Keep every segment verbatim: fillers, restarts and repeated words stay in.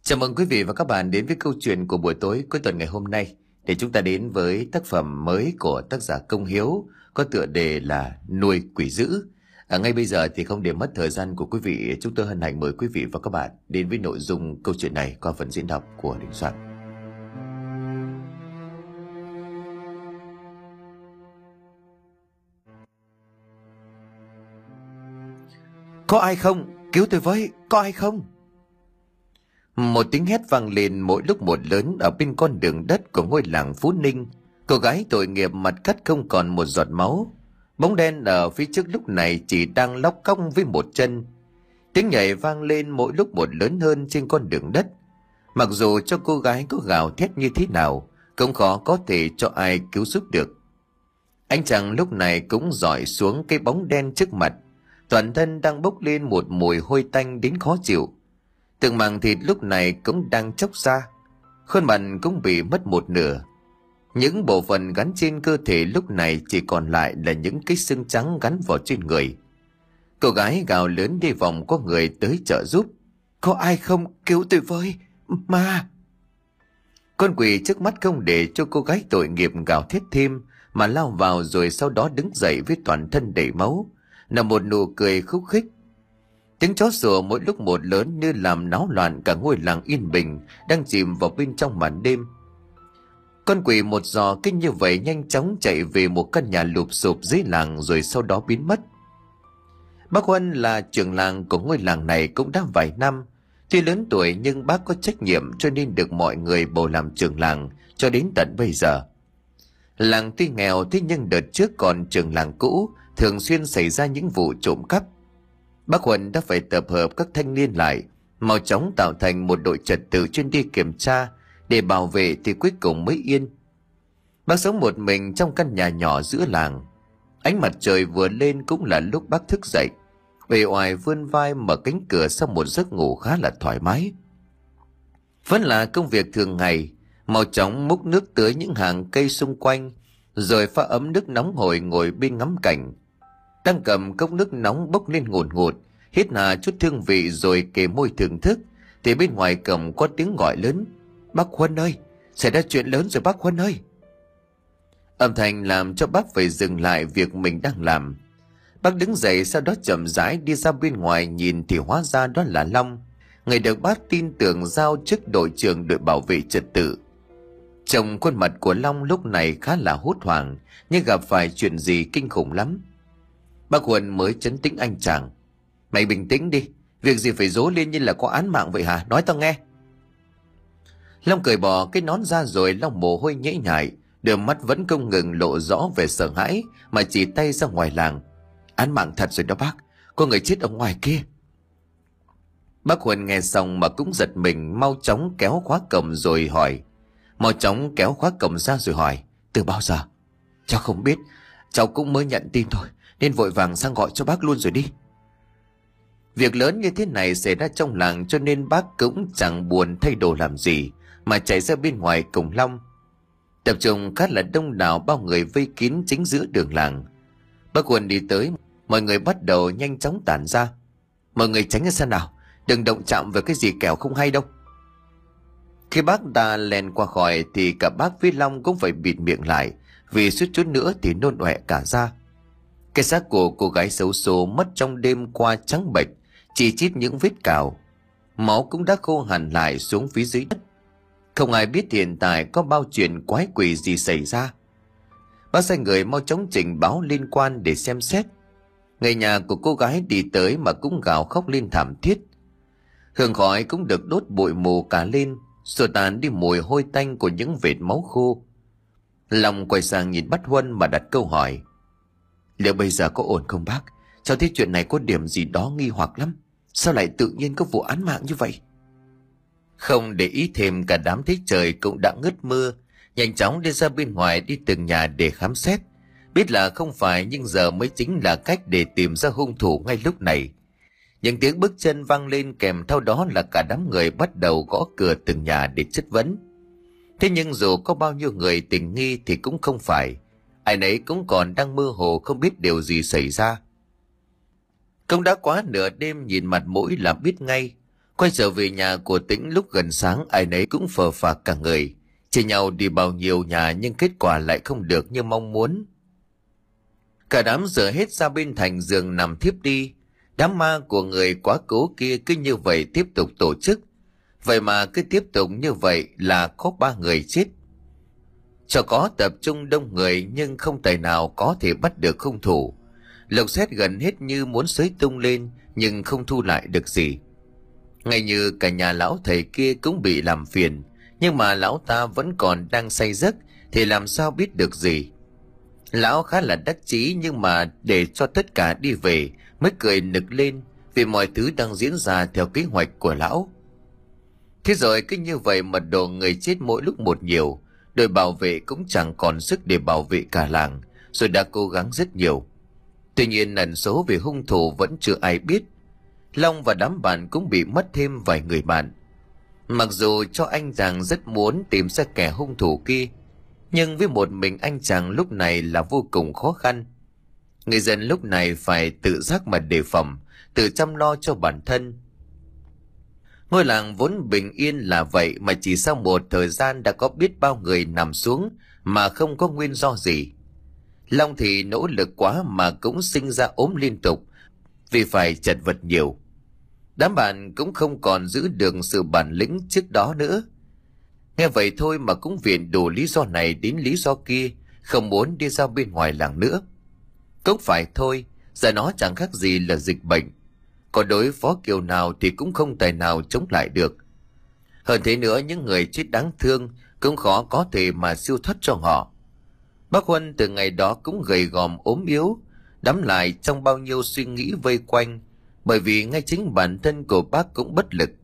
Chào mừng quý vị và các bạn đến với câu chuyện của buổi tối cuối tuần ngày hôm nay, để chúng ta đến với tác phẩm mới của tác giả Công Hiếu có tựa đề là Nuôi Quỷ Dữ. À, ngay bây giờ thì không để mất thời gian của quý vị, chúng tôi hân hạnh mời quý vị và các bạn đến với nội dung câu chuyện này qua phần diễn đọc của Đình Soạn. Có ai không? Cứu tôi với, có ai không? Một tiếng hét vang lên mỗi lúc một lớn ở bên con đường đất của ngôi làng Phú Ninh. Cô gái tội nghiệp mặt cắt không còn một giọt máu. Bóng đen ở phía trước lúc này chỉ đang lóc cong với một chân. Tiếng nhảy vang lên mỗi lúc một lớn hơn trên con đường đất. Mặc dù cho cô gái có gào thét như thế nào, cũng khó có thể cho ai cứu giúp được. Anh chàng lúc này cũng dọi xuống cái bóng đen trước mặt. Toàn thân đang bốc lên một mùi hôi tanh đến khó chịu. Từng mảng thịt lúc này cũng đang chóc ra, khuôn mặt cũng bị mất một nửa. Những bộ phận gắn trên cơ thể lúc này chỉ còn lại là những cái xương trắng gắn vào trên người. Cô gái gào lớn đi vòng có người tới trợ giúp. Có ai không? Cứu tôi với, ma! Con quỷ trước mắt không để cho cô gái tội nghiệp gào thét thêm, mà lao vào rồi sau đó đứng dậy với toàn thân đầy máu, là một nụ cười khúc khích. Tiếng chó sủa mỗi lúc một lớn như làm náo loạn cả ngôi làng yên bình đang chìm vào bên trong màn đêm. Con quỷ một giò kinh như vậy nhanh chóng chạy về một căn nhà lụp xụp dưới làng rồi sau đó biến mất. Bác Huân là trưởng làng của ngôi làng này cũng đã vài năm. Tuy lớn tuổi nhưng bác có trách nhiệm cho nên được mọi người bầu làm trưởng làng cho đến tận bây giờ. Làng tuy nghèo thế nhưng đợt trước còn trưởng làng cũ thường xuyên xảy ra những vụ trộm cắp. Bác Huân đã phải tập hợp các thanh niên lại, mau chóng tạo thành một đội trật tự chuyên đi kiểm tra để bảo vệ thì cuối cùng mới yên. Bác sống một mình trong căn nhà nhỏ giữa làng. Ánh mặt trời vừa lên cũng là lúc bác thức dậy, uể oải vươn vai mở cánh cửa sau một giấc ngủ khá là thoải mái. Vẫn là công việc thường ngày, mau chóng múc nước tưới những hàng cây xung quanh, rồi pha ấm nước nóng hổi ngồi bên ngắm cảnh. Đang cầm cốc nước nóng bốc lên ngùn ngụt, hít hà chút hương vị rồi kề môi thưởng thức, thì bên ngoài cổng có tiếng gọi lớn. Bác Huân ơi, xảy ra chuyện lớn rồi bác Huân ơi. Âm thanh làm cho bác phải dừng lại việc mình đang làm. Bác đứng dậy sau đó chậm rãi đi ra bên ngoài nhìn thì hóa ra đó là Long, người được bác tin tưởng giao chức đội trưởng đội bảo vệ trật tự. Trông khuôn mặt của Long lúc này khá là hốt hoảng, như gặp phải chuyện gì kinh khủng lắm. Bác Huân mới trấn tĩnh anh chàng. Mày bình tĩnh đi, việc gì phải rố lên như là có án mạng vậy hả? Nói tao nghe. Long cởi bỏ cái nón ra rồi Long mồ hôi nhễ nhại, đôi mắt vẫn không ngừng lộ rõ vẻ sợ hãi mà chỉ tay ra ngoài làng. Án mạng thật rồi đó bác, có người chết ở ngoài kia. Bác Huân nghe xong mà cũng giật mình, mau chóng kéo khóa cổng rồi hỏi. Mau chóng kéo khóa cổng ra rồi hỏi. Từ bao giờ? Cháu không biết, cháu cũng mới nhận tin thôi, nên vội vàng sang gọi cho bác luôn rồi đi. Việc lớn như thế này xảy ra trong làng cho nên bác cũng chẳng buồn thay đồ làm gì mà chạy ra bên ngoài cùng Long. Tập trung khá là đông đảo, bao người vây kín chính giữa đường làng. Bác Huân đi tới, mọi người bắt đầu nhanh chóng tản ra. Mọi người tránh ra xa nào, đừng động chạm vào cái gì kẻo không hay đâu. Khi bác ta lèn qua khỏi thì cả bác với Long cũng phải bịt miệng lại, vì suýt chút nữa thì nôn ọe cả ra. Cái xác của cô gái xấu số mất trong đêm qua trắng bệch, chỉ chít những vết cào. Máu cũng đã khô hẳn lại xuống phía dưới đất. Không ai biết hiện tại có bao chuyện quái quỷ gì xảy ra. Bác sai người mau chóng trình báo liên quan để xem xét. Người nhà của cô gái đi tới mà cũng gào khóc lên thảm thiết. Hương khói cũng được đốt bụi mù cả lên, xua tàn đi mùi hôi tanh của những vệt máu khô. Long quay sang nhìn bác Huân mà đặt câu hỏi. Liệu bây giờ có ổn không bác? Cháu thấy chuyện này có điểm gì đó nghi hoặc lắm. Sao lại tự nhiên có vụ án mạng như vậy? Không để ý thêm, cả đám thấy trời cũng đã ngớt mưa, nhanh chóng đi ra bên ngoài đi từng nhà để khám xét. Biết là không phải nhưng giờ mới chính là cách để tìm ra hung thủ ngay lúc này. Những tiếng bước chân vang lên kèm theo đó là cả đám người bắt đầu gõ cửa từng nhà để chất vấn. Thế nhưng dù có bao nhiêu người tình nghi thì cũng không phải. Ai nấy cũng còn đang mơ hồ không biết điều gì xảy ra. Không đã quá nửa đêm nhìn mặt mũi là biết ngay. Quay trở về nhà của Tĩnh lúc gần sáng, ai nấy cũng phờ phạc cả người. Chia nhau đi bao nhiêu nhà nhưng kết quả lại không được như mong muốn. Cả đám rửa hết ra bên thành giường nằm thiếp đi. Đám ma của người quá cố kia cứ như vậy tiếp tục tổ chức. Vậy mà cứ tiếp tục như vậy là có ba người chết. Cho có tập trung đông người nhưng không tài nào có thể bắt được hung thủ. Lộc xét gần hết như muốn xới tung lên nhưng không thu lại được gì. Ngay như cả nhà lão thầy kia cũng bị làm phiền, nhưng mà lão ta vẫn còn đang say giấc thì làm sao biết được gì. Lão khá là đắc chí nhưng mà để cho tất cả đi về mới cười nực lên vì mọi thứ đang diễn ra theo kế hoạch của lão. Thế rồi cứ như vậy mật độ người chết mỗi lúc một nhiều, đội bảo vệ cũng chẳng còn sức để bảo vệ cả làng, rồi đã cố gắng rất nhiều. Tuy nhiên ẩn số về hung thủ vẫn chưa ai biết. Long và đám bạn cũng bị mất thêm vài người bạn. Mặc dù cho anh chàng rất muốn tìm ra kẻ hung thủ kia, nhưng với một mình anh chàng lúc này là vô cùng khó khăn. Người dân lúc này phải tự giác mà đề phòng, tự chăm lo cho bản thân. Ngôi làng vốn bình yên là vậy mà chỉ sau một thời gian đã có biết bao người nằm xuống mà không có nguyên do gì. Long thì nỗ lực quá mà cũng sinh ra ốm liên tục vì phải chật vật nhiều. Đám bạn cũng không còn giữ được sự bản lĩnh trước đó nữa. Nghe vậy thôi mà cũng viện đủ lý do này đến lý do kia, không muốn đi ra bên ngoài làng nữa. Cũng phải thôi, giờ nó chẳng khác gì là dịch bệnh. Còn đối phó kiểu nào thì cũng không tài nào chống lại được. Hơn thế nữa, những người chết đáng thương cũng khó có thể mà siêu thoát cho họ. Bác Huân từ ngày đó cũng gầy gòm ốm yếu, đắm lại trong bao nhiêu suy nghĩ vây quanh, bởi vì ngay chính bản thân của bác cũng bất lực.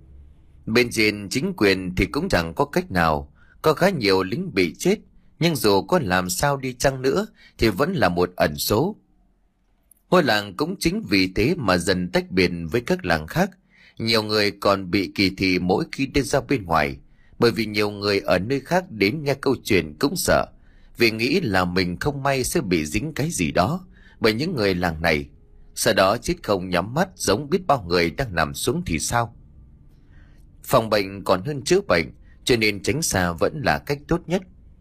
Bên trên chính quyền thì cũng chẳng có cách nào, có khá nhiều lính bị chết, nhưng dù có làm sao đi chăng nữa thì vẫn là một ẩn số. Ngôi làng cũng chính vì thế mà dần tách biệt với các làng khác. Nhiều người còn bị kỳ thị mỗi khi đi ra bên ngoài, bởi vì nhiều người ở nơi khác đến nghe câu chuyện cũng sợ, vì nghĩ là mình không may sẽ bị dính cái gì đó bởi những người làng này. Sau đó chết không nhắm mắt giống biết bao người đang nằm xuống thì sao. Phòng bệnh còn hơn chữa bệnh, cho nên tránh xa vẫn là cách tốt nhất.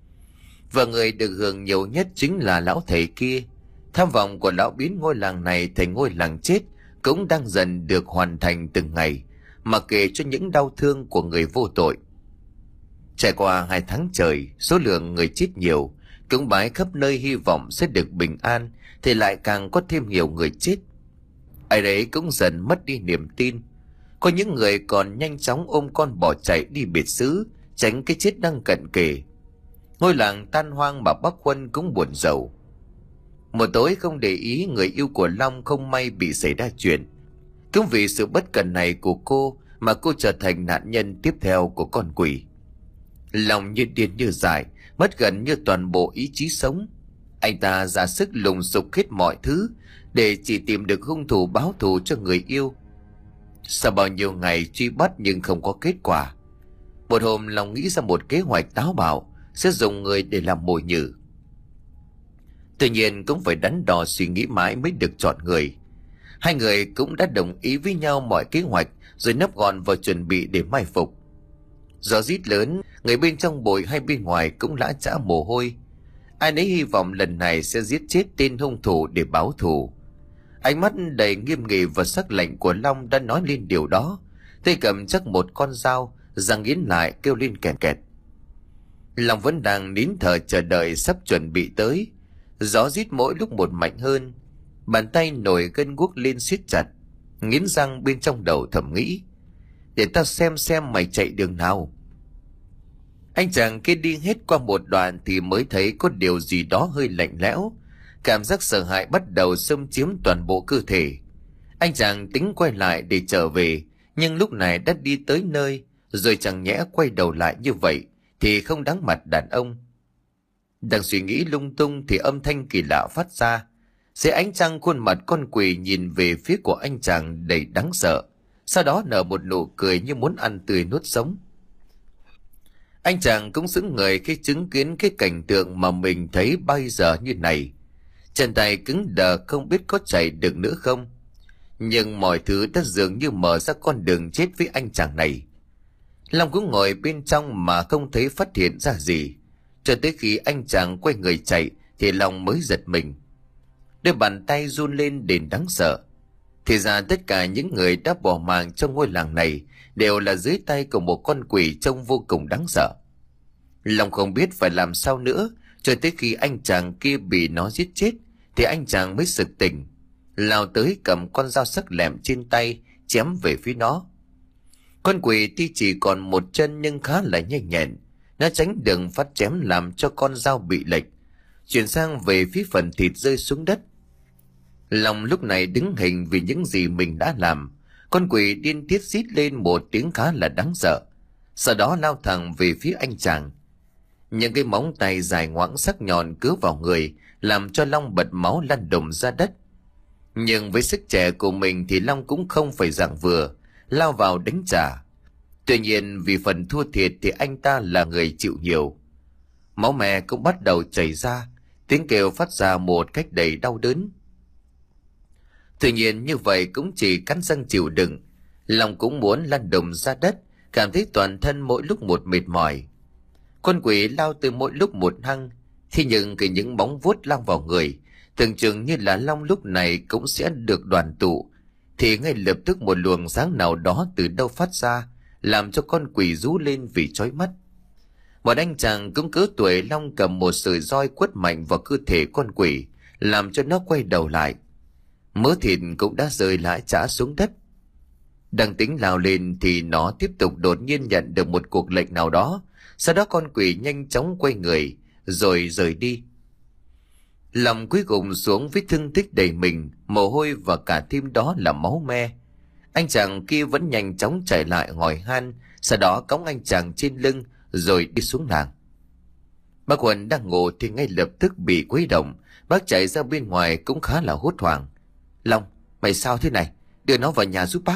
Và người được hưởng nhiều nhất chính là lão thầy kia. Tham vọng của lão biến ngôi làng này thành ngôi làng chết cũng đang dần được hoàn thành từng ngày, mặc kệ cho những đau thương của người vô tội. Trải qua hai tháng trời, số lượng người chết nhiều, cúng bái khắp nơi hy vọng sẽ được bình an, thì lại càng có thêm nhiều người chết. Ai đấy cũng dần mất đi niềm tin. Có những người còn nhanh chóng ôm con bỏ chạy đi biệt xứ, tránh cái chết đang cận kề. Ngôi làng tan hoang mà bác Huân cũng buồn rầu. Một tối không để ý, người yêu của Long không may bị xảy ra chuyện. Cũng vì sự bất cẩn này của cô mà cô trở thành nạn nhân tiếp theo của con quỷ. Long như điên như dại, mất gần như toàn bộ ý chí sống. Anh ta ra sức lùng sục hết mọi thứ để chỉ tìm được hung thủ báo thù cho người yêu. Sau bao nhiêu ngày truy bắt nhưng không có kết quả, một hôm Long nghĩ ra một kế hoạch táo bạo sẽ dùng người để làm mồi nhử. Tuy nhiên cũng phải đắn đo suy nghĩ mãi mới được chọn người. Hai người cũng đã đồng ý với nhau mọi kế hoạch rồi nấp gọn vào chuẩn bị để mai phục. Gió rít lớn, người bên trong bụi hay bên ngoài cũng lã chã mồ hôi. Ai nấy hy vọng lần này sẽ giết chết tên hung thủ để báo thù. Ánh mắt đầy nghiêm nghị và sắc lạnh của Long đã nói lên điều đó. Tay cầm chắc một con dao, răng nghiến lại kêu lên kẹt kẹt. Long vẫn đang nín thở chờ đợi sắp chuẩn bị tới. Gió rít mỗi lúc một mạnh hơn, bàn tay nổi gân guốc lên siết chặt, nghiến răng bên trong đầu thầm nghĩ: để tao xem xem mày chạy đường nào. Anh chàng kia đi hết qua một đoạn thì mới thấy có điều gì đó hơi lạnh lẽo. Cảm giác sợ hãi bắt đầu xâm chiếm toàn bộ cơ thể. Anh chàng tính quay lại để trở về, nhưng lúc này đã đi tới nơi, rồi chẳng nhẽ quay đầu lại như vậy thì không đáng mặt đàn ông. Đang suy nghĩ lung tung thì âm thanh kỳ lạ phát ra. Dưới ánh trăng, khuôn mặt con quỷ nhìn về phía của anh chàng đầy đáng sợ, sau đó nở một nụ cười như muốn ăn tươi nuốt sống. Anh chàng cũng sững người khi chứng kiến cái cảnh tượng mà mình thấy bây giờ như này. Chân tay cứng đờ không biết có chạy được nữa không. Nhưng mọi thứ đã dường như mở ra con đường chết với anh chàng này. Long cũng ngồi bên trong mà không thấy phát hiện ra gì. Cho tới khi anh chàng quay người chạy thì Long mới giật mình. Đôi bàn tay run lên đến đáng sợ. Thì ra tất cả những người đã bỏ mạng trong ngôi làng này đều là dưới tay của một con quỷ trông vô cùng đáng sợ. Long không biết phải làm sao nữa, cho tới khi anh chàng kia bị nó giết chết thì anh chàng mới sực tỉnh, lao tới cầm con dao sắc lẹm trên tay chém về phía nó. Con quỷ tuy chỉ còn một chân nhưng khá là nhanh nhẹn, nó tránh đường phát chém làm cho con dao bị lệch, chuyển sang về phía phần thịt rơi xuống đất. Long lúc này đứng hình vì những gì mình đã làm. Con quỷ điên tiết rít lên một tiếng khá là đáng sợ, sau đó lao thẳng về phía anh chàng. Những cái móng tay dài ngoãng sắc nhọn cứa vào người, làm cho Long bật máu lăn đùng ra đất. Nhưng với sức trẻ của mình thì Long cũng không phải dạng vừa, lao vào đánh trả. Tuy nhiên vì phần thua thiệt thì anh ta là người chịu nhiều. Máu me cũng bắt đầu chảy ra, tiếng kêu phát ra một cách đầy đau đớn. Tuy nhiên như vậy cũng chỉ cắn răng chịu đựng. Long cũng muốn lăn đùng ra đất, cảm thấy toàn thân mỗi lúc một mệt mỏi. Con quỷ lao từ mỗi lúc một hăng, thế nhưng khi những móng vuốt lao vào người, tưởng chừng như là Long lúc này cũng sẽ được đoàn tụ, thì ngay lập tức một luồng sáng nào đó từ đâu phát ra, làm cho con quỷ rú lên vì chói mắt. Một anh chàng cũng cỡ tuổi Long cầm một sợi roi quất mạnh vào cơ thể con quỷ, làm cho nó quay đầu lại. Mớ thịt cũng đã rơi lã chã xuống đất. Đang tính lao lên thì nó tiếp tục đột nhiên nhận được một cuộc lệnh nào đó. Sau đó con quỷ nhanh chóng quay người rồi rời đi. Lòng cuối cùng xuống với thương tích đầy mình, mồ hôi và cả thêm đó là máu me. Anh chàng kia vẫn nhanh chóng chạy lại hỏi han, sau đó cõng anh chàng trên lưng rồi đi xuống làng. Bác Huân đang ngủ thì ngay lập tức bị quấy động. Bác chạy ra bên ngoài cũng khá là hốt hoảng. Long, mày sao thế này? Đưa nó vào nhà giúp bác.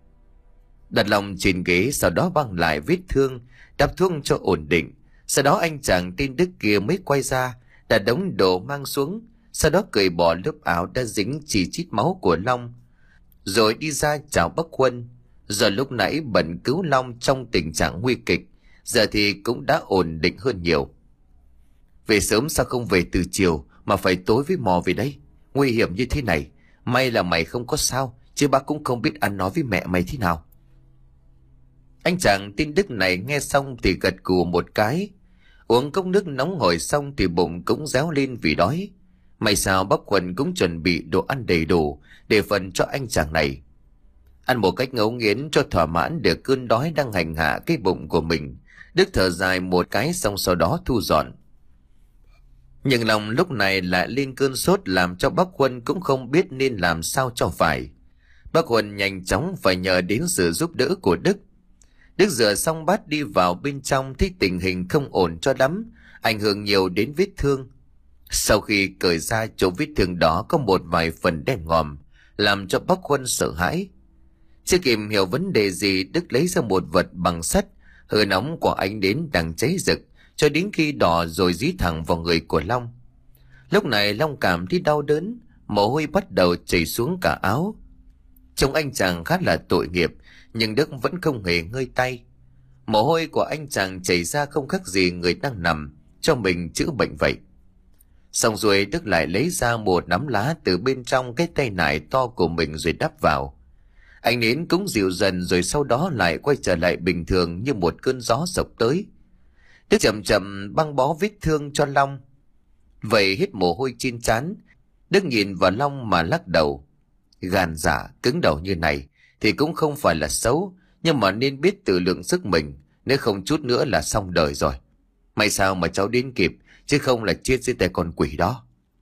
Đặt Long trên ghế, sau đó băng lại vết thương, đắp thuốc cho ổn định. Sau đó anh chàng tên Đức kia mới quay ra, đặt đống đồ mang xuống, sau đó cởi bỏ lớp áo đã dính chỉ chít máu của Long, rồi đi ra chào bác Huân. Giờ lúc nãy bận cứu Long trong tình trạng nguy kịch, giờ thì cũng đã ổn định hơn nhiều. Về sớm sao không về từ chiều mà phải tối với mò về đây? Nguy hiểm như thế này, may là mày không có sao, chứ bác cũng không biết ăn nói với mẹ mày thế nào. Anh chàng tên Đức này nghe xong thì gật gù một cái. Uống cốc nước nóng hổi xong thì bụng cũng réo lên vì đói. May sao bác Huân cũng chuẩn bị đồ ăn đầy đủ để phần cho anh chàng này. Ăn một cách ngấu nghiến cho thỏa mãn được cơn đói đang hành hạ cái bụng của mình, Đức thở dài một cái xong sau đó thu dọn. Nhưng lòng lúc này lại lên cơn sốt làm cho bác Huân cũng không biết nên làm sao cho phải. Bác Huân nhanh chóng phải nhờ đến sự giúp đỡ của Đức. Đức rửa xong bát đi vào bên trong thấy tình hình không ổn cho lắm, ảnh hưởng nhiều đến vết thương. Sau khi cởi ra chỗ vết thương đó có một vài phần đen ngòm, làm cho bác Huân sợ hãi. Chưa kịp hiểu vấn đề gì, Đức lấy ra một vật bằng sắt, hơi nóng của ánh đến đang cháy rực, cho đến khi đỏ rồi dí thẳng vào người của Long. Lúc này Long cảm thấy đau đớn, mồ hôi bắt đầu chảy xuống cả áo. Trông anh chàng khá là tội nghiệp, nhưng Đức vẫn không hề ngơi tay. Mồ hôi của anh chàng chảy ra không khác gì người đang nằm cho mình chữa bệnh vậy. Xong rồi Đức lại lấy ra một nắm lá từ bên trong cái tay nải to của mình rồi đắp vào. Ánh nến cũng dịu dần rồi sau đó lại quay trở lại bình thường như một cơn gió sộc tới. Đức chậm chậm băng bó vết thương cho Long. Vậy hít mồ hôi trên trán, Đức nhìn vào Long mà lắc đầu. Gan dạ cứng đầu như này thì cũng không phải là xấu, nhưng mà nên biết tự lượng sức mình, nếu không chút nữa là xong đời rồi. May sao mà cháu đến kịp, chứ không là chết dưới tay con quỷ đó.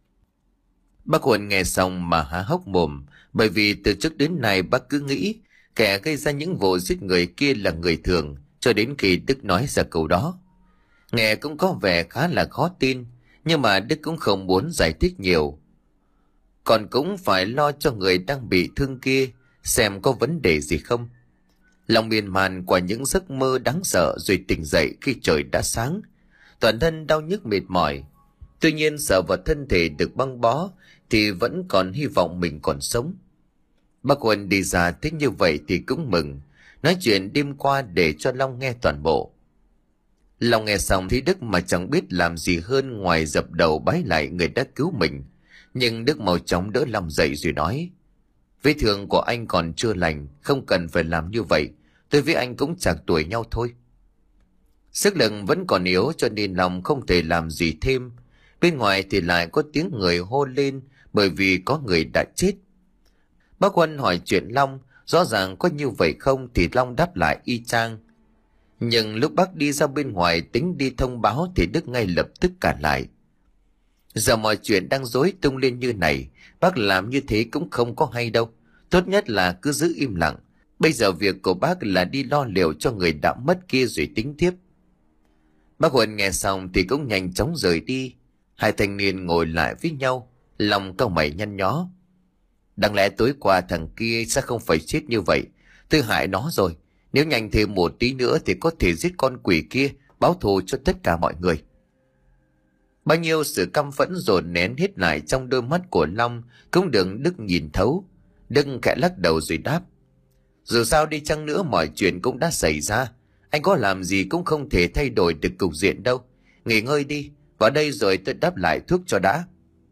Bác Huân nghe xong mà há hốc mồm, bởi vì từ trước đến nay bác cứ nghĩ kẻ gây ra những vụ giết người kia là người thường, cho đến khi Đức nói ra câu đó. Nghe cũng có vẻ khá là khó tin, nhưng mà Đức cũng không muốn giải thích nhiều. Còn cũng phải lo cho người đang bị thương kia, xem có vấn đề gì không. Lòng miên man qua những giấc mơ đáng sợ rồi tỉnh dậy khi trời đã sáng. Toàn thân đau nhức mệt mỏi. Tuy nhiên sợ vào thân thể được băng bó thì vẫn còn hy vọng mình còn sống. Bác Huân đi ra thích như vậy thì cũng mừng, nói chuyện đêm qua để cho Long nghe toàn bộ. Long nghe xong thì Đức mà chẳng biết làm gì hơn ngoài dập đầu bái lại người đã cứu mình. Nhưng Đức mau chóng đỡ Long dậy rồi nói: vết thương của anh còn chưa lành, không cần phải làm như vậy. Tôi với anh cũng chạc tuổi nhau thôi. Sức lực vẫn còn yếu cho nên Long không thể làm gì thêm. Bên ngoài thì lại có tiếng người hô lên bởi vì có người đã chết. Bác Huân hỏi chuyện Long, rõ ràng có như vậy không thì Long đáp lại y chang. Nhưng lúc bác đi ra bên ngoài tính đi thông báo thì Đức ngay lập tức cản lại. Giờ mọi chuyện đang rối tung lên như này, bác làm như thế cũng không có hay đâu. Tốt nhất là cứ giữ im lặng. Bây giờ việc của bác là đi lo liệu cho người đã mất kia rồi tính tiếp. Bác Huân nghe xong thì cũng nhanh chóng rời đi. Hai thanh niên ngồi lại với nhau, lòng cau mày nhăn nhó. Đáng lẽ tối qua thằng kia sẽ không phải chết như vậy. Tôi hại nó rồi. Nếu nhanh thêm một tí nữa thì có thể giết con quỷ kia, báo thù cho tất cả mọi người. Bao nhiêu sự căm phẫn dồn nén hết lại trong đôi mắt của Long cũng được Đức nhìn thấu. Đức khẽ lắc đầu rồi đáp: dù sao đi chăng nữa mọi chuyện cũng đã xảy ra. Anh có làm gì cũng không thể thay đổi được cục diện đâu. Nghỉ ngơi đi, vào đây rồi tôi đắp lại thuốc cho đã.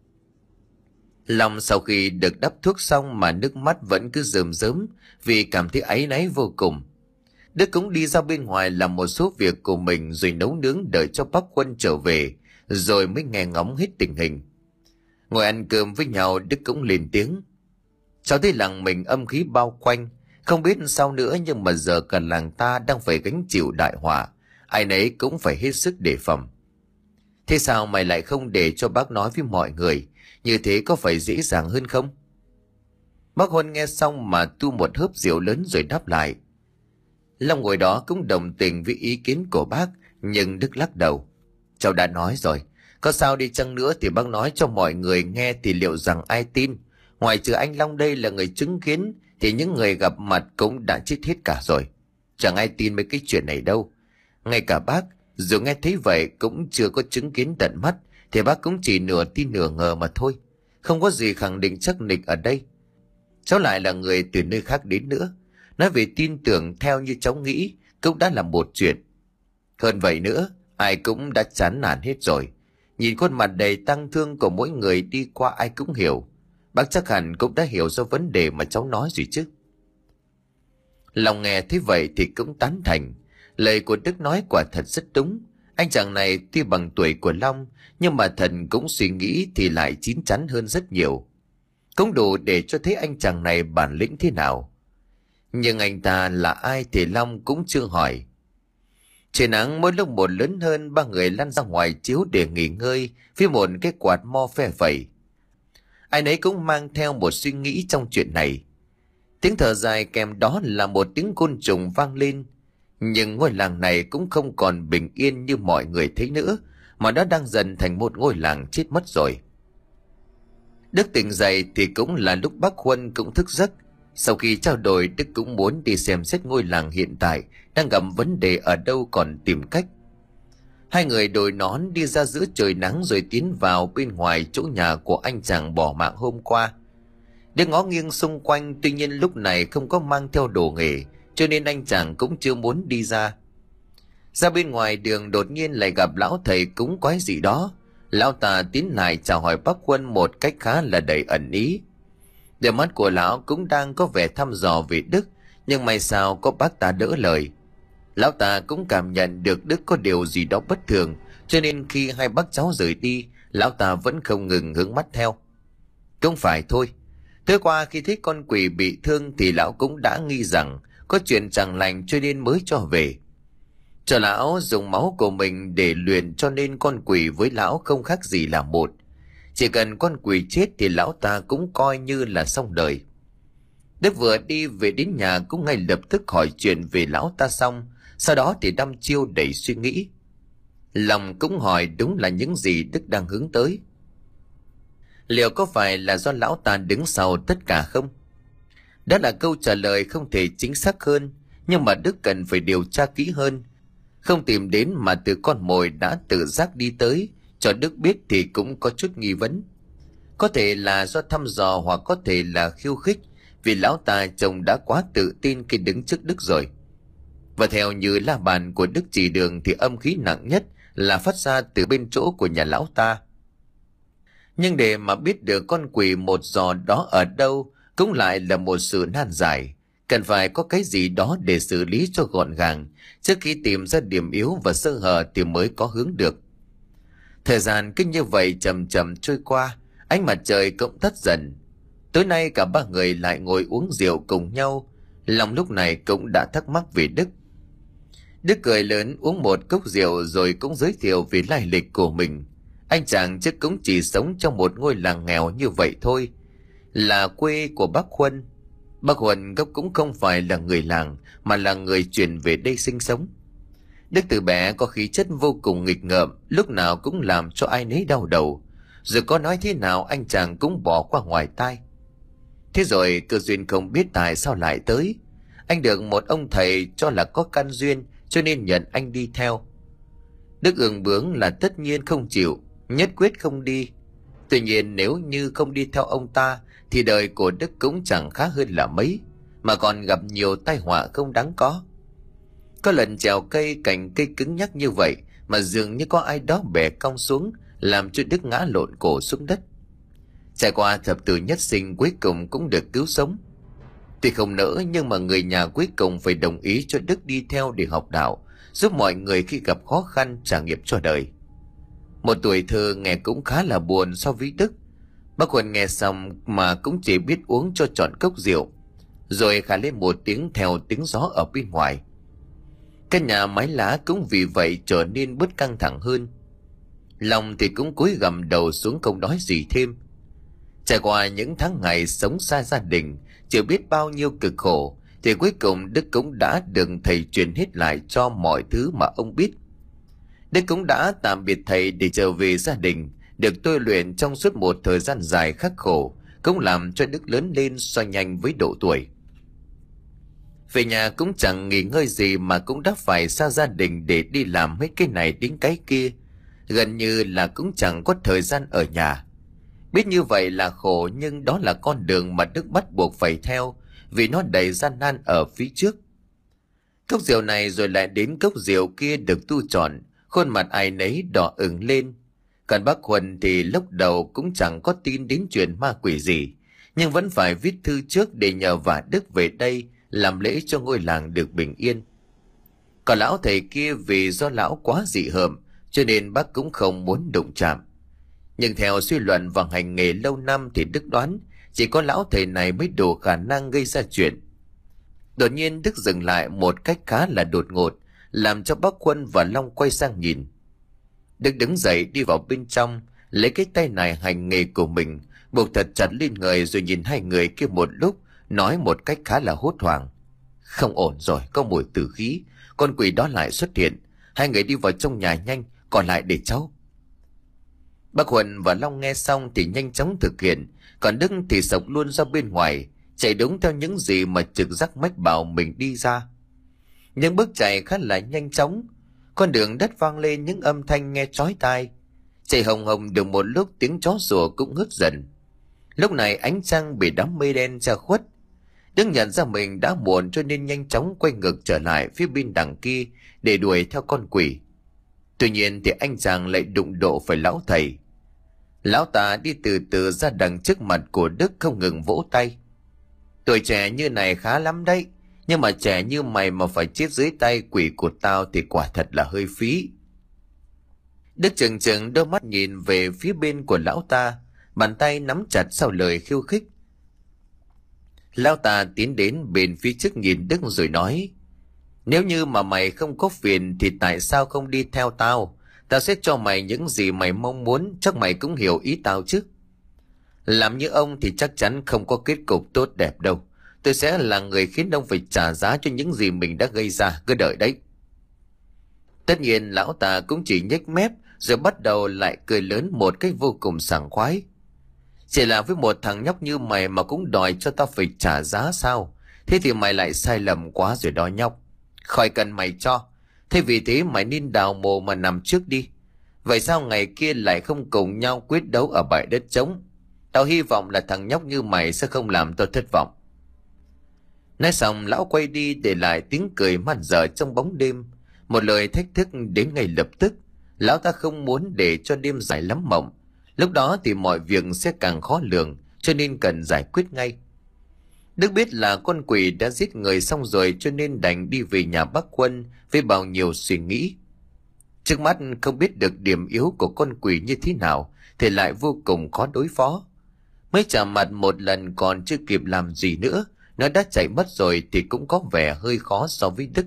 Long sau khi được đắp thuốc xong mà nước mắt vẫn cứ rơm rớm vì cảm thấy áy náy vô cùng. Đức cũng đi ra bên ngoài làm một số việc của mình rồi nấu nướng đợi cho bác Huân trở về, rồi mới nghe ngóng hết tình hình. Ngồi ăn cơm với nhau, Đức cũng lên tiếng: cháu thấy làng mình âm khí bao quanh, không biết sao nữa nhưng mà giờ cả làng ta đang phải gánh chịu đại họa, ai nấy cũng phải hết sức đề phòng. Thế sao mày lại không để cho bác nói với mọi người, như thế có phải dễ dàng hơn không? Bác Huân nghe xong mà tu một hớp rượu lớn rồi đáp lại. Long ngồi đó cũng đồng tình với ý kiến của bác, nhưng Đức lắc đầu: cháu đã nói rồi, có sao đi chăng nữa thì bác nói cho mọi người nghe thì liệu rằng ai tin? Ngoài trừ anh Long đây là người chứng kiến thì những người gặp mặt cũng đã chết hết cả rồi. Chẳng ai tin mấy cái chuyện này đâu. Ngay cả bác, dù nghe thấy vậy cũng chưa có chứng kiến tận mắt, thì bác cũng chỉ nửa tin nửa ngờ mà thôi. Không có gì khẳng định chắc nịch ở đây. Cháu lại là người từ nơi khác đến nữa. Nói về tin tưởng theo như cháu nghĩ cũng đã là một chuyện. Hơn vậy nữa, ai cũng đã chán nản hết rồi. Nhìn khuôn mặt đầy tang thương của mỗi người đi qua ai cũng hiểu. Bác chắc hẳn cũng đã hiểu ra vấn đề mà cháu nói gì chứ. Lòng nghe thế vậy thì cũng tán thành. Lời của Đức nói quả thật rất đúng. Anh chàng này tuy bằng tuổi của Long, nhưng mà thần cũng suy nghĩ thì lại chín chắn hơn rất nhiều. Cũng đủ để cho thấy anh chàng này bản lĩnh thế nào. Nhưng anh ta là ai thì Long cũng chưa hỏi. Trời nắng mỗi lúc một lớn hơn, ba người lăn ra ngoài chiếu để nghỉ ngơi với một cái quạt mo phe phẩy. Ai nấy cũng mang theo một suy nghĩ trong chuyện này. Tiếng thở dài kèm đó là một tiếng côn trùng vang lên. Nhưng ngôi làng này cũng không còn bình yên như mọi người thấy nữa, mà nó đang dần thành một ngôi làng chết mất rồi. Đức tỉnh dậy thì cũng là lúc bác Huân cũng thức giấc. Sau khi trao đổi, Đức cũng muốn đi xem xét ngôi làng hiện tại đang gặp vấn đề ở đâu còn tìm cách. Hai người đội nón đi ra giữa trời nắng rồi tiến vào bên ngoài chỗ nhà của anh chàng bỏ mạng hôm qua. Đức ngó nghiêng xung quanh, tuy nhiên lúc này không có mang theo đồ nghề, cho nên anh chàng cũng chưa muốn đi ra. Ra bên ngoài đường đột nhiên lại gặp lão thầy cúng quái gì đó. Lão ta tiến lại chào hỏi bác Huân một cách khá là đầy ẩn ý. Đôi mắt của lão cũng đang có vẻ thăm dò về Đức, nhưng may sao có bác ta đỡ lời. Lão ta cũng cảm nhận được Đức có điều gì đó bất thường, cho nên khi hai bác cháu rời đi, lão ta vẫn không ngừng hướng mắt theo. Không phải thôi, tối qua khi thấy con quỷ bị thương thì lão cũng đã nghi rằng có chuyện chẳng lành cho nên mới cho về. Cho lão dùng máu của mình để luyện, cho nên con quỷ với lão không khác gì là một. Chỉ cần con quỷ chết thì lão ta cũng coi như là xong đời. Đức vừa đi về đến nhà cũng ngay lập tức hỏi chuyện về lão ta xong, sau đó thì đăm chiêu đầy suy nghĩ. Lòng cũng hỏi đúng là những gì Đức đang hướng tới. Liệu có phải là do lão ta đứng sau tất cả không? Đó là câu trả lời không thể chính xác hơn, nhưng mà Đức cần phải điều tra kỹ hơn. Không tìm đến mà từ con mồi đã tự giác đi tới, cho Đức biết thì cũng có chút nghi vấn. Có thể là do thăm dò hoặc có thể là khiêu khích, vì lão ta trông đã quá tự tin khi đứng trước Đức rồi. Và theo như la bàn của Đức chỉ đường thì âm khí nặng nhất là phát ra từ bên chỗ của nhà lão ta. Nhưng để mà biết được con quỷ một giò đó ở đâu cũng lại là một sự nan giải, cần phải có cái gì đó để xử lý cho gọn gàng trước khi tìm ra điểm yếu và sơ hở thì mới có hướng được. Thời gian cứ như vậy chậm chậm trôi qua, ánh mặt trời cũng tắt dần. Tối nay cả ba người lại ngồi uống rượu cùng nhau. Lòng lúc này cũng đã thắc mắc về Đức. Đức cười lớn uống một cốc rượu rồi cũng giới thiệu về lai lịch của mình. Anh chàng trước cũng chỉ sống trong một ngôi làng nghèo như vậy thôi, là quê của bác Huân. Bác Huân gốc cũng không phải là người làng mà là người chuyển về đây sinh sống. Đức từ bé có khí chất vô cùng nghịch ngợm, lúc nào cũng làm cho ai nấy đau đầu, rồi có nói thế nào anh chàng cũng bỏ qua ngoài tai. Thế rồi cơ duyên không biết tại sao lại tới. Anh được một ông thầy cho là có căn duyên cho nên nhận anh đi theo. Đức ương bướng là tất nhiên không chịu, nhất quyết không đi. Tuy nhiên nếu như không đi theo ông ta thì đời của Đức cũng chẳng khá hơn là mấy, mà còn gặp nhiều tai họa không đáng có. Có lần trèo cây cành cây cứng nhắc như vậy mà dường như có ai đó bẻ cong xuống, làm cho Đức ngã lộn cổ xuống đất. Trải qua thập tử nhất sinh, cuối cùng cũng được cứu sống. Tuy không nỡ nhưng mà người nhà cuối cùng phải đồng ý cho Đức đi theo để học đạo, giúp mọi người khi gặp khó khăn trả nghiệp cho đời. Một tuổi thơ nghe cũng khá là buồn so với Đức. Bác Huân nghe xong mà cũng chỉ biết uống cho trọn cốc rượu, rồi khà lên một tiếng theo tiếng gió ở bên ngoài. Căn nhà mái lá cũng vì vậy trở nên bớt căng thẳng hơn. Lòng thì cũng cúi gằm đầu xuống không nói gì thêm. Trải qua những tháng ngày sống xa gia đình, chưa biết bao nhiêu cực khổ, thì cuối cùng Đức cũng đã được thầy truyền hết lại cho mọi thứ mà ông biết. Đức cũng đã tạm biệt thầy để trở về gia đình, được tôi luyện trong suốt một thời gian dài khắc khổ, cũng làm cho Đức lớn lên so nhanh với độ tuổi. Về nhà cũng chẳng nghỉ ngơi gì mà cũng đã phải xa gia đình để đi làm hết cái này đến cái kia, gần như là cũng chẳng có thời gian ở nhà. Biết như vậy là khổ, nhưng đó là con đường mà Đức bắt buộc phải theo, vì nó đầy gian nan ở phía trước. Cốc rượu này rồi lại đến cốc rượu kia được tu chọn, khuôn mặt ai nấy đỏ ửng lên. Còn bác Huân thì lúc đầu cũng chẳng có tin đến chuyện ma quỷ gì, nhưng vẫn phải viết thư trước để nhờ vả Đức về đây làm lễ cho ngôi làng được bình yên. Còn lão thầy kia vì do lão quá dị hợm cho nên bác cũng không muốn đụng chạm. Nhưng theo suy luận và hành nghề lâu năm thì Đức đoán chỉ có lão thầy này mới đủ khả năng gây ra chuyện. Đột nhiên Đức dừng lại một cách khá là đột ngột, làm cho bác Huân và Long quay sang nhìn. Đức đứng dậy đi vào bên trong, lấy cái tay này hành nghề của mình buộc thật chặt lên người, rồi nhìn hai người kia một lúc, nói một cách khá là hốt hoảng: "Không ổn rồi, có mùi tử khí, con quỷ đó lại xuất hiện. Hai người đi vào trong nhà nhanh, còn lại để cháu." Bác Huân và Long nghe xong thì nhanh chóng thực hiện, còn Đức thì sộc luôn ra bên ngoài, chạy đúng theo những gì mà trực giác mách bảo mình đi ra. Những bước chạy khá là nhanh chóng, con đường đất vang lên những âm thanh nghe chói tai. Chạy hồng hồng được một lúc, tiếng chó sủa cũng ngớt dần. Lúc này ánh trăng bị đám mây đen che khuất. Đức nhận ra mình đã muộn cho nên nhanh chóng quay ngược trở lại phía bên đằng kia để đuổi theo con quỷ. Tuy nhiên thì anh chàng lại đụng độ phải lão thầy. Lão ta đi từ từ ra đằng trước mặt của Đức, không ngừng vỗ tay: "Tuổi trẻ như này khá lắm đấy, nhưng mà trẻ như mày mà phải chết dưới tay quỷ của tao thì quả thật là hơi phí." Đức chừng chừng đôi mắt nhìn về phía bên của lão ta, bàn tay nắm chặt sau lời khiêu khích. Lão ta tiến đến bên phía trước nhìn Đức rồi nói: "Nếu như mà mày không có phiền thì tại sao không đi theo tao? Tao sẽ cho mày những gì mày mong muốn, chắc mày cũng hiểu ý tao chứ. Làm như ông thì chắc chắn không có kết cục tốt đẹp đâu. Tôi sẽ là người khiến ông phải trả giá cho những gì mình đã gây ra, cứ đợi đấy." Tất nhiên lão ta cũng chỉ nhếch mép rồi bắt đầu lại cười lớn một cách vô cùng sảng khoái. "Chỉ là với một thằng nhóc như mày mà cũng đòi cho tao phải trả giá sao? Thế thì mày lại sai lầm quá rồi đó nhóc. Khỏi cần mày cho. Thế vì thế mày nên đào mồ mà nằm trước đi. Vậy sao ngày kia lại không cùng nhau quyết đấu ở bãi đất trống? Tao hy vọng là thằng nhóc như mày sẽ không làm tao thất vọng." Nói xong lão quay đi để lại tiếng cười man dở trong bóng đêm. Một lời thách thức đến ngay lập tức. Lão ta không muốn để cho đêm dài lắm mộng. Lúc đó thì mọi việc sẽ càng khó lường, cho nên cần giải quyết ngay. Đức biết là con quỷ đã giết người xong rồi, cho nên đành đi về nhà bác Quân với bao nhiêu suy nghĩ. Trước mắt không biết được điểm yếu của con quỷ như thế nào thì lại vô cùng khó đối phó. Mới chạm mặt một lần còn chưa kịp làm gì nữa, nó đã chạy mất rồi thì cũng có vẻ hơi khó so với Đức.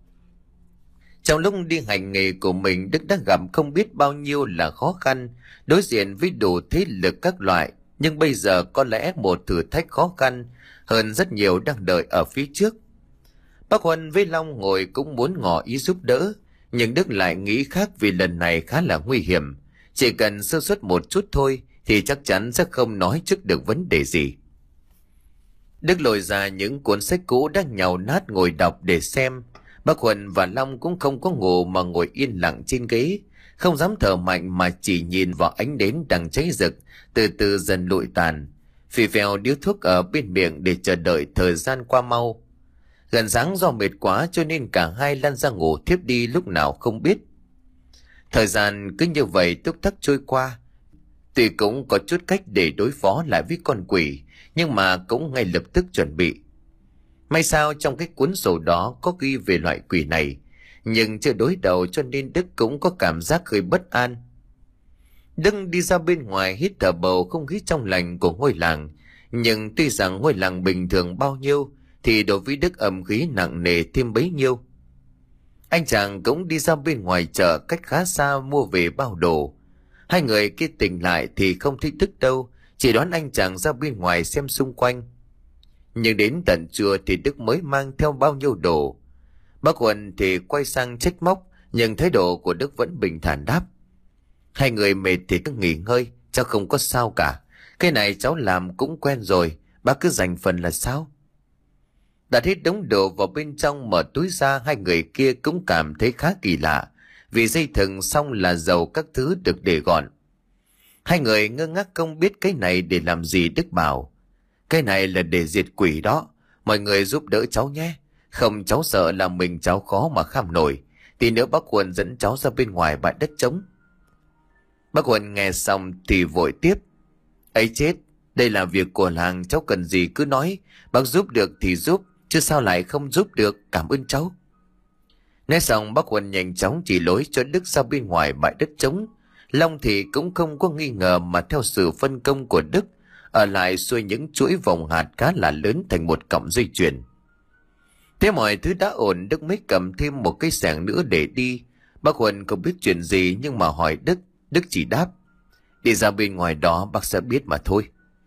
Trong lúc đi hành nghề của mình, Đức đã gặp không biết bao nhiêu là khó khăn, đối diện với đủ thế lực các loại, nhưng bây giờ có lẽ một thử thách khó khăn hơn rất nhiều đang đợi ở phía trước. Bác Huân với Long ngồi cũng muốn ngỏ ý giúp đỡ, nhưng Đức lại nghĩ khác vì lần này khá là nguy hiểm. Chỉ cần sơ suất một chút thôi thì chắc chắn sẽ không nói trước được vấn đề gì. Đức lôi ra những cuốn sách cũ đang nhàu nát ngồi đọc để xem. Bác Huân và Long cũng không có ngủ mà ngồi yên lặng trên ghế, không dám thở mạnh mà chỉ nhìn vào ánh nến đang cháy rực, từ từ dần lụi tàn, phì phèo điếu thuốc ở bên miệng để chờ đợi thời gian qua mau. Gần sáng do mệt quá cho nên cả hai lăn ra ngủ thiếp đi lúc nào không biết. Thời gian cứ như vậy túc tắc trôi qua. Tuy cũng có chút cách để đối phó lại với con quỷ, nhưng mà cũng ngay lập tức chuẩn bị. May sao trong cái cuốn sổ đó có ghi về loại quỷ này, nhưng chưa đối đầu cho nên Đức cũng có cảm giác hơi bất an. Đức đi ra bên ngoài hít thở bầu không khí trong lành của ngôi làng, nhưng tuy rằng ngôi làng bình thường bao nhiêu thì đối với Đức âm khí nặng nề thêm bấy nhiêu. Anh chàng cũng đi ra bên ngoài chợ cách khá xa mua về bao đồ. Hai người kia tỉnh lại thì không thấy Đức đâu, chỉ đoán anh chàng ra bên ngoài xem xung quanh. Nhưng đến tận trưa thì Đức mới mang theo bao nhiêu đồ. Bác Huân thì quay sang trách móc, nhưng thái độ của Đức vẫn bình thản đáp: hai người mệt thì cứ nghỉ ngơi, cháu không có sao cả. Cái này cháu làm cũng quen rồi, bác cứ dành phần là sao. Đặt hết đống đồ vào bên trong mở túi ra, hai người kia cũng cảm thấy khá kỳ lạ, vì dây thừng xong là dầu các thứ được để gọn. Hai người ngơ ngác không biết cái này để làm gì. Đức bảo: cái này là để diệt quỷ đó, mọi người giúp đỡ cháu nhé, không cháu sợ là mình cháu khó mà kham nổi. Tí nữa bác Huân dẫn cháu ra bên ngoài bãi đất trống. Bác Huân nghe xong thì vội tiếp: ấy chết, đây là việc của làng, cháu cần gì cứ nói, bác giúp được thì giúp, chứ sao lại không giúp được, cảm ơn cháu. Nói xong bác Huân nhanh chóng chỉ lối cho Đức ra bên ngoài bãi đất trống. Long thì cũng không có nghi ngờ mà theo sự phân công của Đức, ở lại xuôi những chuỗi vòng hạt khá là lớn thành một cọng dây chuyền. Thế mọi thứ đã ổn, Đức mới cầm thêm một cây xẻng nữa để đi. Bác Huân không biết chuyện gì nhưng mà hỏi Đức, Đức chỉ đáp: đi ra bên ngoài đó bác sẽ biết mà thôi.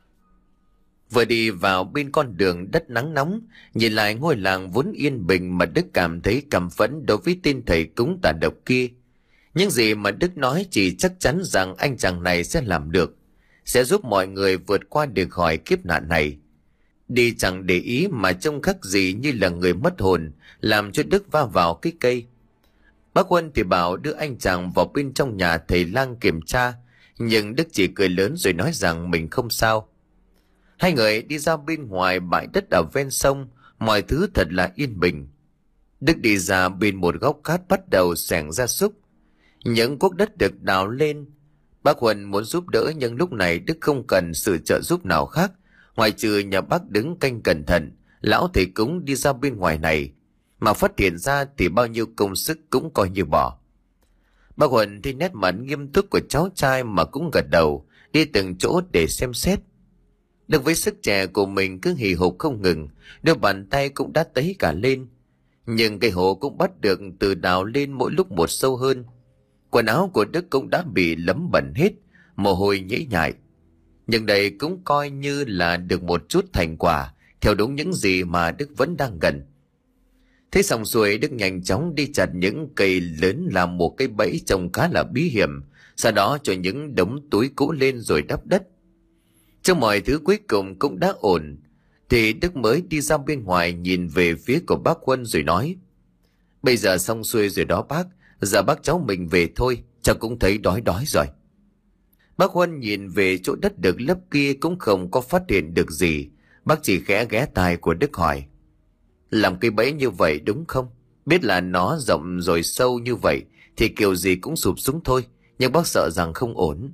Vừa đi vào bên con đường đất nắng nóng, nhìn lại ngôi làng vốn yên bình mà Đức cảm thấy căm phẫn đối với tên thầy cúng tà độc kia. Những gì mà Đức nói chỉ chắc chắn rằng anh chàng này sẽ làm được, sẽ giúp mọi người vượt qua được khỏi kiếp nạn này. Đi chẳng để ý mà trông khác gì như là người mất hồn, làm cho Đức va vào cái cây. Bác Huân thì bảo đưa anh chàng vào bên trong nhà thầy lang kiểm tra, nhưng Đức chỉ cười lớn rồi nói rằng mình không sao. Hai người đi ra bên ngoài bãi đất ở ven sông, mọi thứ thật là yên bình. Đức đi ra bên một góc cát bắt đầu xẻng gia súc. Những cuốc đất được đào lên. Bác Huân muốn giúp đỡ nhưng lúc này Đức không cần sự trợ giúp nào khác, ngoài trừ nhà bác đứng canh cẩn thận, lão thầy cúng đi ra bên ngoài này. Mà phát hiện ra thì bao nhiêu công sức cũng coi như bỏ. Bác Huân thì nét mặt nghiêm túc của cháu trai mà cũng gật đầu, đi từng chỗ để xem xét. Được với sức trẻ của mình cứ hì hục không ngừng, đôi bàn tay cũng đã tấy cả lên. Nhưng cây hồ cũng bắt được từ đào lên mỗi lúc một sâu hơn. Quần áo của Đức cũng đã bị lấm bẩn hết, mồ hôi nhễ nhại. Nhưng đây cũng coi như là được một chút thành quả, theo đúng những gì mà Đức vẫn đang cần. Thế xong xuôi, Đức nhanh chóng đi chặt những cây lớn làm một cái bẫy trông khá là bí hiểm, sau đó cho những đống túi cũ lên rồi đắp đất. Trong mọi thứ cuối cùng cũng đã ổn, thì Đức mới đi ra bên ngoài nhìn về phía của bác Huân rồi nói: bây giờ xong xuôi rồi đó bác, giờ bác cháu mình về thôi, cháu cũng thấy đói đói rồi. Bác Huân nhìn về chỗ đất được lấp kia cũng không có phát hiện được gì. Bác chỉ khẽ ghé tai của Đức hỏi: Làm cái bẫy như vậy đúng không? Biết là nó rộng rồi sâu như vậy thì kiểu gì cũng sụp xuống thôi, nhưng bác sợ rằng không ổn.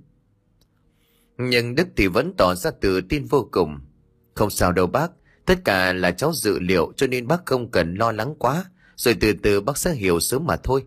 Nhưng Đức thì vẫn tỏ ra tự tin vô cùng. Không sao đâu bác, tất cả là cháu dự liệu cho nên bác không cần lo lắng quá, rồi từ từ bác sẽ hiểu sớm mà thôi.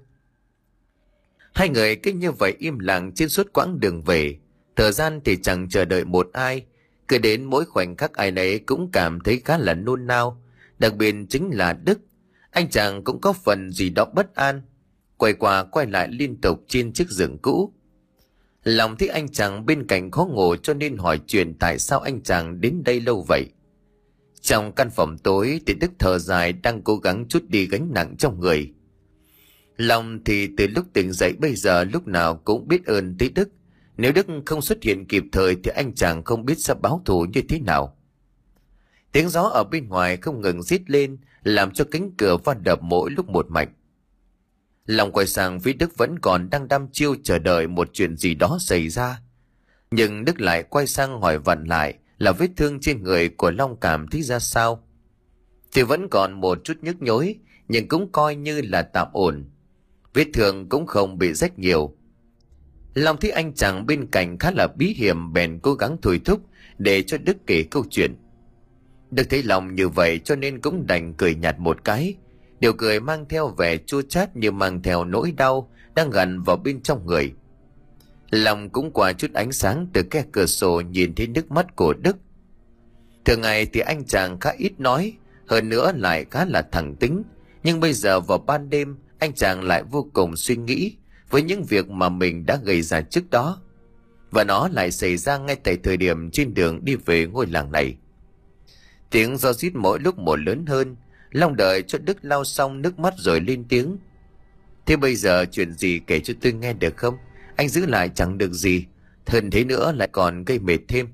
Hai người cứ như vậy im lặng trên suốt quãng đường về. Thời gian thì chẳng chờ đợi một ai, cứ đến mỗi khoảnh khắc ai nấy cũng cảm thấy khá là nôn nao. Đặc biệt chính là Đức, anh chàng cũng có phần gì đó bất an, quay qua quay lại liên tục trên chiếc giường cũ. Lòng thấy anh chàng bên cạnh khó ngủ cho nên hỏi chuyện tại sao anh chàng đến đây lâu vậy. Trong căn phòng tối thì Đức thở dài đang cố gắng trút đi gánh nặng trong người. Lòng thì từ lúc tỉnh dậy bây giờ lúc nào cũng biết ơn tới Đức. Nếu Đức không xuất hiện kịp thời thì anh chàng không biết sẽ báo thù như thế nào. Tiếng gió ở bên ngoài không ngừng rít lên, làm cho cánh cửa va đập mỗi lúc một mạnh. Lòng quay sang phía Đức vẫn còn đang đăm chiêu chờ đợi một chuyện gì đó xảy ra. Nhưng Đức lại quay sang hỏi vặn lại là vết thương trên người của Long cảm thấy ra sao. Thì vẫn còn một chút nhức nhối, nhưng cũng coi như là tạm ổn. Vết thương cũng không bị rách nhiều. Long thấy anh chàng bên cạnh khá là bí hiểm, bèn cố gắng thôi thúc để cho Đức kể câu chuyện. Đức thấy Long như vậy cho nên cũng đành cười nhạt một cái. Điều cười mang theo vẻ chua chát như mang theo nỗi đau đang gặm vào bên trong người. Long cũng qua chút ánh sáng từ khe cửa sổ nhìn thấy nước mắt của Đức. Thường ngày thì anh chàng khá ít nói, hơn nữa lại khá là thẳng tính. Nhưng bây giờ vào ban đêm anh chàng lại vô cùng suy nghĩ với những việc mà mình đã gây ra trước đó. Và nó lại xảy ra ngay tại thời điểm trên đường đi về ngôi làng này. Tiếng gió rít mỗi lúc một lớn hơn. Long đợi cho Đức lau xong nước mắt rồi lên tiếng. Thế bây giờ chuyện gì kể cho tôi nghe được không? Anh giữ lại chẳng được gì, hơn thế nữa lại còn gây mệt thêm.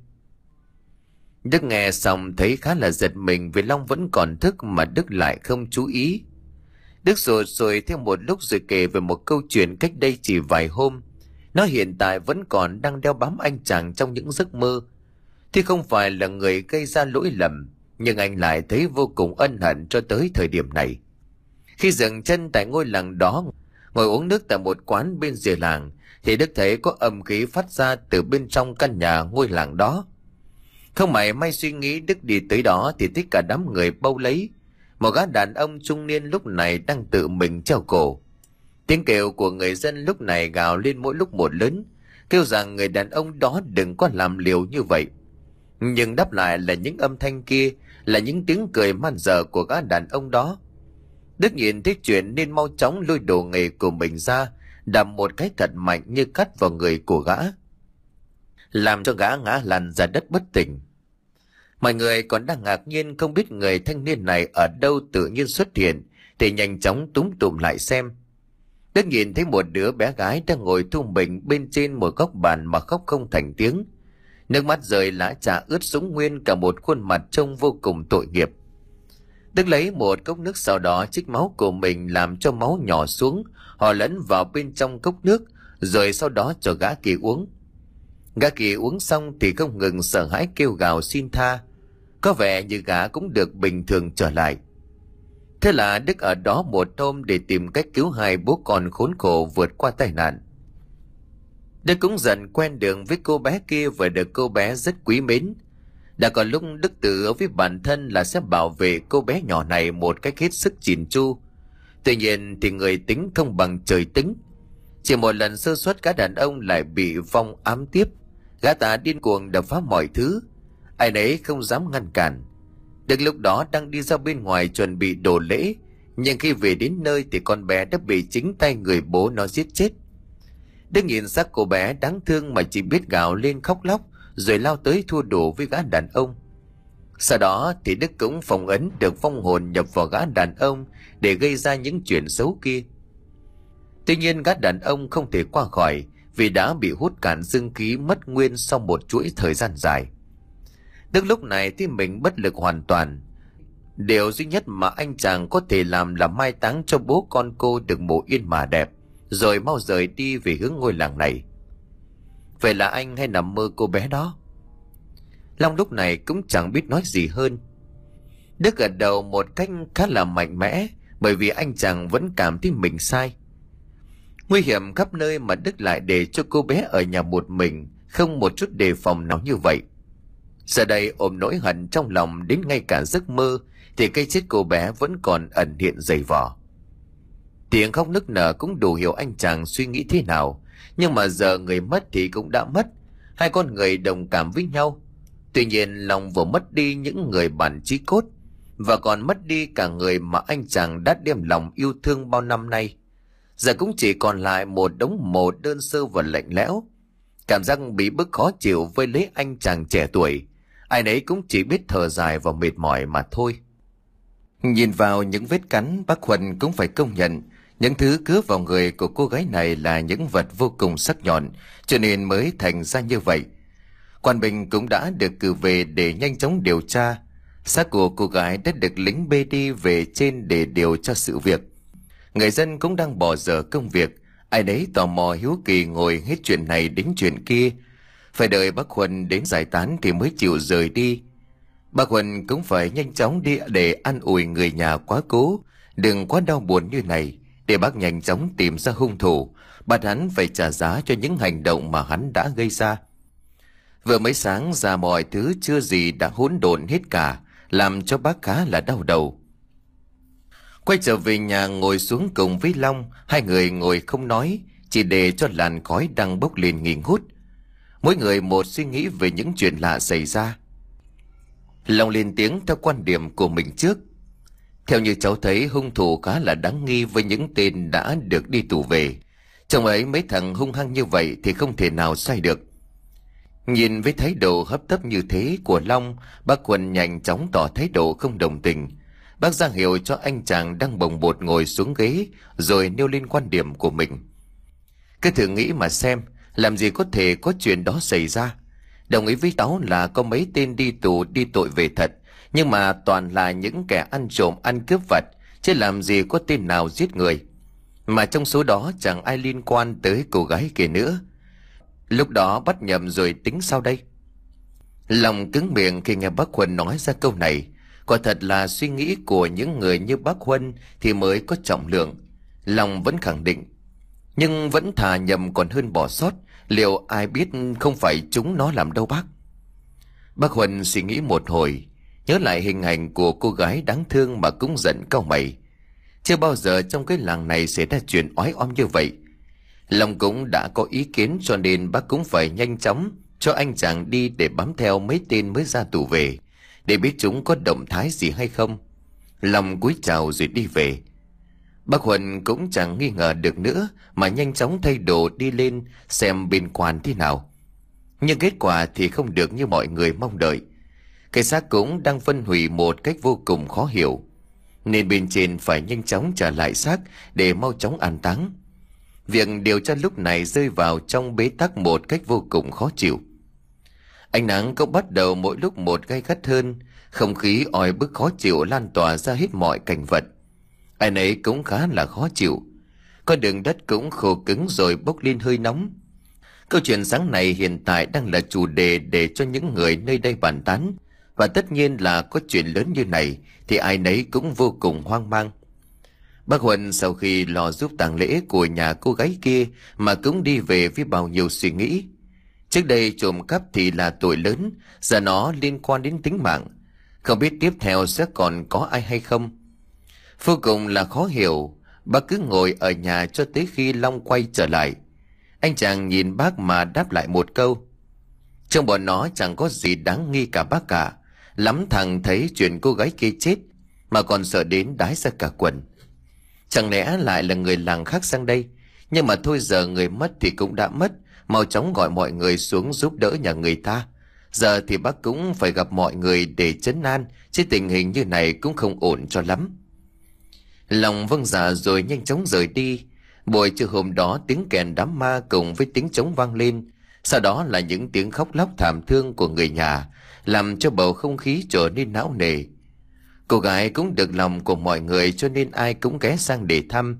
Đức nghe xong thấy khá là giật mình vì Long vẫn còn thức mà Đức lại không chú ý. Đức rồi rồi thêm một lúc rồi kể về một câu chuyện cách đây chỉ vài hôm. Nó hiện tại vẫn còn đang đeo bám anh chàng trong những giấc mơ. Thì không phải là người gây ra lỗi lầm, nhưng anh lại thấy vô cùng ân hận cho tới thời điểm này. Khi dừng chân tại ngôi làng đó, ngồi uống nước tại một quán bên rìa làng, thì Đức thấy có âm khí phát ra từ bên trong căn nhà ngôi làng đó. Không mảy may suy nghĩ, Đức đi tới đó thì thấy cả đám người bâu lấy. Một gã đàn ông trung niên lúc này đang tự mình treo cổ. Tiếng kêu của người dân lúc này gào lên mỗi lúc một lớn, kêu rằng người đàn ông đó đừng có làm liều như vậy. Nhưng đáp lại là những âm thanh kia, là những tiếng cười man dợ của gã đàn ông đó. Đức nhìn thấy chuyện nên mau chóng lôi đồ nghề của mình ra, đạp một cái thật mạnh như cắt vào người của gã, làm cho gã ngã lăn ra đất bất tỉnh. Mọi người còn đang ngạc nhiên không biết người thanh niên này ở đâu tự nhiên xuất hiện, thì nhanh chóng túm tụm lại xem. Đức nhìn thấy một đứa bé gái đang ngồi thu mình bên trên một góc bàn mà khóc không thành tiếng. Nước mắt rơi lã chả ướt sũng nguyên cả một khuôn mặt trông vô cùng tội nghiệp. Đức lấy một cốc nước, sau đó trích máu của mình làm cho máu nhỏ xuống, họ lẫn vào bên trong cốc nước, rồi sau đó cho gã kia uống. Gã kia uống xong thì không ngừng sợ hãi kêu gào xin tha. Có vẻ như gã cũng được bình thường trở lại. Thế là Đức ở đó một hôm để tìm cách cứu hai bố con khốn khổ vượt qua tai nạn. Đức cũng dần quen đường với cô bé kia và được cô bé rất quý mến. Đã có lúc Đức tự hứa với bản thân là sẽ bảo vệ cô bé nhỏ này một cách hết sức chỉn chu. Tuy nhiên thì người tính không bằng trời tính. Chỉ một lần sơ suất gã đàn ông lại bị vong ám tiếp. Gã ta điên cuồng đập phá mọi thứ, ai nấy không dám ngăn cản. Đức lúc đó đang đi ra bên ngoài chuẩn bị đổ lễ, nhưng khi về đến nơi thì con bé đã bị chính tay người bố nó giết chết. Đức nhìn xác cô bé đáng thương mà chỉ biết gào lên khóc lóc, rồi lao tới thua đủ với gã đàn ông. Sau đó thì Đức cũng phong ấn được vong hồn nhập vào gã đàn ông để gây ra những chuyện xấu kia. Tuy nhiên gã đàn ông không thể qua khỏi vì đã bị hút cạn dương khí mất nguyên sau một chuỗi thời gian dài. Đức lúc này thì mình bất lực hoàn toàn. Điều duy nhất mà anh chàng có thể làm là mai táng cho bố con cô được mồ yên mà đẹp, rồi mau rời đi về hướng ngôi làng này. Vậy là anh hay nằm mơ cô bé đó? Long lúc này cũng chẳng biết nói gì hơn. Đức gật đầu một cách khá là mạnh mẽ, bởi vì anh chàng vẫn cảm thấy mình sai. Nguy hiểm khắp nơi mà Đức lại để cho cô bé ở nhà một mình, không một chút đề phòng nào như vậy. Giờ đây ôm nỗi hận trong lòng đến ngay cả giấc mơ thì cái chết cô bé vẫn còn ẩn hiện dày vò. Tiếng khóc nức nở cũng đủ hiểu anh chàng suy nghĩ thế nào, nhưng mà giờ người mất thì cũng đã mất, hai con người đồng cảm với nhau. Tuy nhiên lòng vừa mất đi những người bạn chí cốt, và còn mất đi cả người mà anh chàng đã đem lòng yêu thương bao năm nay. Giờ cũng chỉ còn lại một đống mồ đơn sơ và lạnh lẽo. Cảm giác bị bức khó chịu với lấy anh chàng trẻ tuổi, ai nấy cũng chỉ biết thở dài và mệt mỏi mà thôi. Nhìn vào những vết cắn, bác Huân cũng phải công nhận những thứ cứa vào người của cô gái này là những vật vô cùng sắc nhọn, cho nên mới thành ra như vậy. Quan Bình cũng đã được cử về để nhanh chóng điều tra. Xác của cô gái đã được lính bê đi về trên để điều tra sự việc. Người dân cũng đang bỏ dở công việc, ai nấy tò mò hiếu kỳ ngồi hết chuyện này đến chuyện kia. Phải đợi bác Huân đến giải tán thì mới chịu rời đi. Bác Huân cũng phải nhanh chóng đi để an ủi người nhà quá cố, đừng quá đau buồn như này, để bác nhanh chóng tìm ra hung thủ, bắt hắn phải trả giá cho những hành động mà hắn đã gây ra. Vừa mới sáng ra mọi thứ chưa gì đã hỗn độn hết cả, làm cho bác khá là đau đầu. Quay trở về nhà ngồi xuống cùng với Long, hai người ngồi không nói, chỉ để cho làn khói đang bốc lên nghi ngút. Mỗi người một suy nghĩ về những chuyện lạ xảy ra. Long lên tiếng theo quan điểm của mình trước. Theo như cháu thấy, hung thủ khá là đáng nghi với những tên đã được đi tù về. Trong ấy mấy thằng hung hăng như vậy thì không thể nào sai được. Nhìn với thái độ hấp tấp như thế của Long, bác Huân nhanh chóng tỏ thái độ không đồng tình. Bác ra hiệu cho anh chàng đang bồng bột ngồi xuống ghế, rồi nêu lên quan điểm của mình. Cứ thử nghĩ mà xem, làm gì có thể có chuyện đó xảy ra. Đồng ý với cháu là có mấy tên đi tù đi tội về thật, nhưng mà toàn là những kẻ ăn trộm ăn cướp vặt, chứ làm gì có tên nào giết người. Mà trong số đó chẳng ai liên quan tới cô gái kia nữa. Lúc đó bắt nhầm rồi tính sao đây? Lòng cứng miệng khi nghe bác Huân nói ra câu này. Quả thật là suy nghĩ của những người như bác Huân thì mới có trọng lượng. Lòng vẫn khẳng định, nhưng vẫn thà nhầm còn hơn bỏ sót. Liệu ai biết không phải chúng nó làm đâu bác? Bác Huân suy nghĩ một hồi, nhớ lại hình ảnh của cô gái đáng thương mà cũng giận cau mày. Chưa bao giờ trong cái làng này xảy ra chuyện oái oăm như vậy. Long cũng đã có ý kiến, cho nên bác cũng phải nhanh chóng cho anh chàng đi để bám theo mấy tên mới ra tù về, để biết chúng có động thái gì hay không. Long cúi chào rồi đi về. Bác Huân cũng chẳng nghi ngờ được nữa mà nhanh chóng thay đồ đi lên xem bên quan thế nào. Nhưng kết quả thì không được như mọi người mong đợi. Cái xác cũng đang phân hủy một cách vô cùng khó hiểu, nên bên trên phải nhanh chóng trả lại xác để mau chóng an táng. Việc điều tra lúc này rơi vào trong bế tắc một cách vô cùng khó chịu. Ánh nắng cũng bắt đầu mỗi lúc một gay gắt hơn, không khí oi bức khó chịu lan tỏa ra hết mọi cảnh vật. Ai nấy cũng khá là khó chịu. Con đường đất cũng khô cứng rồi bốc lên hơi nóng. Câu chuyện sáng này hiện tại đang là chủ đề để cho những người nơi đây bàn tán, và tất nhiên là có chuyện lớn như này thì ai nấy cũng vô cùng hoang mang. Bác Huân sau khi lo giúp tang lễ của nhà cô gái kia mà cũng đi về với bao nhiêu suy nghĩ. Trước đây trộm cắp thì là tội lớn, giờ nó liên quan đến tính mạng. Không biết tiếp theo sẽ còn có ai hay không. Vô cùng là khó hiểu. Bác cứ ngồi ở nhà cho tới khi Long quay trở lại. Anh chàng nhìn bác mà đáp lại một câu: trong bọn nó chẳng có gì đáng nghi cả bác cả. Lắm thằng thấy chuyện cô gái kia chết mà còn sợ đến đái ra cả quần. Chẳng lẽ lại là người làng khác sang đây? Nhưng mà thôi, giờ người mất thì cũng đã mất, mau chóng gọi mọi người xuống giúp đỡ nhà người ta. Giờ thì bác cũng phải gặp mọi người để trấn an, chứ tình hình như này cũng không ổn cho lắm. Lòng vâng dạ rồi nhanh chóng rời đi. Buổi trưa hôm đó tiếng kèn đám ma cùng với tiếng trống vang lên, sau đó là những tiếng khóc lóc thảm thương của người nhà, làm cho bầu không khí trở nên não nề. Cô gái cũng được lòng của mọi người cho nên ai cũng ghé sang để thăm.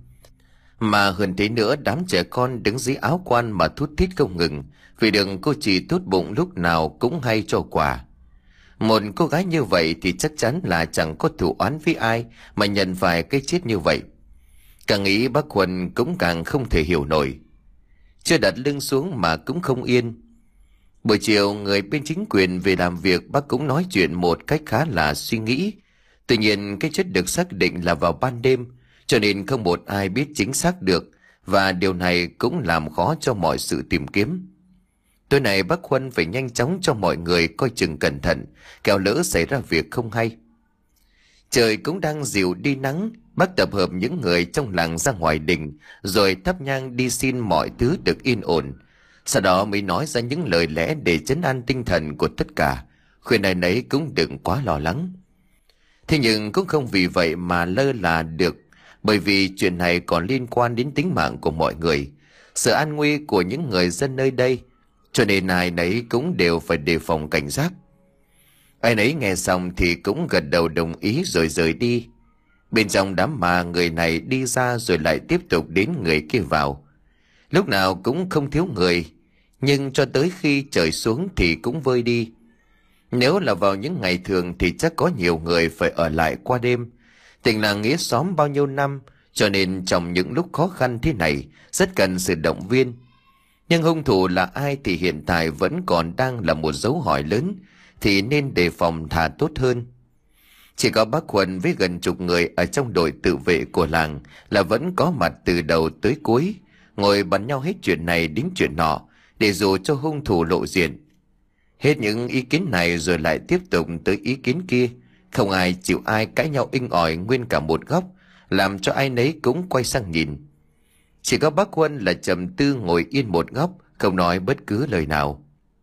Mà hơn thế nữa, đám trẻ con đứng dưới áo quan mà thút thít không ngừng, vì đừng cô chị tốt bụng lúc nào cũng hay cho quà. Một cô gái như vậy thì chắc chắn là chẳng có thù oán với ai mà nhận phải cái chết như vậy. Càng nghĩ bác Huân cũng càng không thể hiểu nổi. Chưa đặt lưng xuống mà cũng không yên. Buổi chiều người bên chính quyền về làm việc, bác cũng nói chuyện một cách khá là suy nghĩ. Tuy nhiên cái chết được xác định là vào ban đêm, cho nên không một ai biết chính xác được, và điều này cũng làm khó cho mọi sự tìm kiếm. Tối nay bác Huân phải nhanh chóng cho mọi người coi chừng cẩn thận, kẻo lỡ xảy ra việc không hay. Trời cũng đang dịu đi nắng, bác tập hợp những người trong làng ra ngoài đình, rồi thắp nhang đi xin mọi thứ được yên ổn. Sau đó mới nói ra những lời lẽ để trấn an tinh thần của tất cả, khuyên ai nấy cũng đừng quá lo lắng. Thế nhưng cũng không vì vậy mà lơ là được, bởi vì chuyện này còn liên quan đến tính mạng của mọi người, sự an nguy của những người dân nơi đây, cho nên ai nấy cũng đều phải đề phòng cảnh giác. Ai nấy nghe xong thì cũng gật đầu đồng ý rồi rời đi. Bên trong đám ma, người này đi ra rồi lại tiếp tục đến người kia vào. Lúc nào cũng không thiếu người, nhưng cho tới khi trời xuống thì cũng vơi đi. Nếu là vào những ngày thường thì chắc có nhiều người phải ở lại qua đêm. Tình làng nghĩa xóm bao nhiêu năm, cho nên trong những lúc khó khăn thế này rất cần sự động viên. Nhưng hung thủ là ai thì hiện tại vẫn còn đang là một dấu hỏi lớn, thì nên đề phòng thà tốt hơn. Chỉ có bác Huân với gần chục người ở trong đội tự vệ của làng là vẫn có mặt từ đầu tới cuối, ngồi bắn nhau hết chuyện này đến chuyện nọ để dù cho hung thủ lộ diện. Hết những ý kiến này rồi lại tiếp tục tới ý kiến kia, không ai chịu ai, cãi nhau inh ỏi nguyên cả một góc, làm cho ai nấy cũng quay sang nhìn. Chỉ có bác Huân là trầm tư ngồi yên một góc, không nói bất cứ lời nào.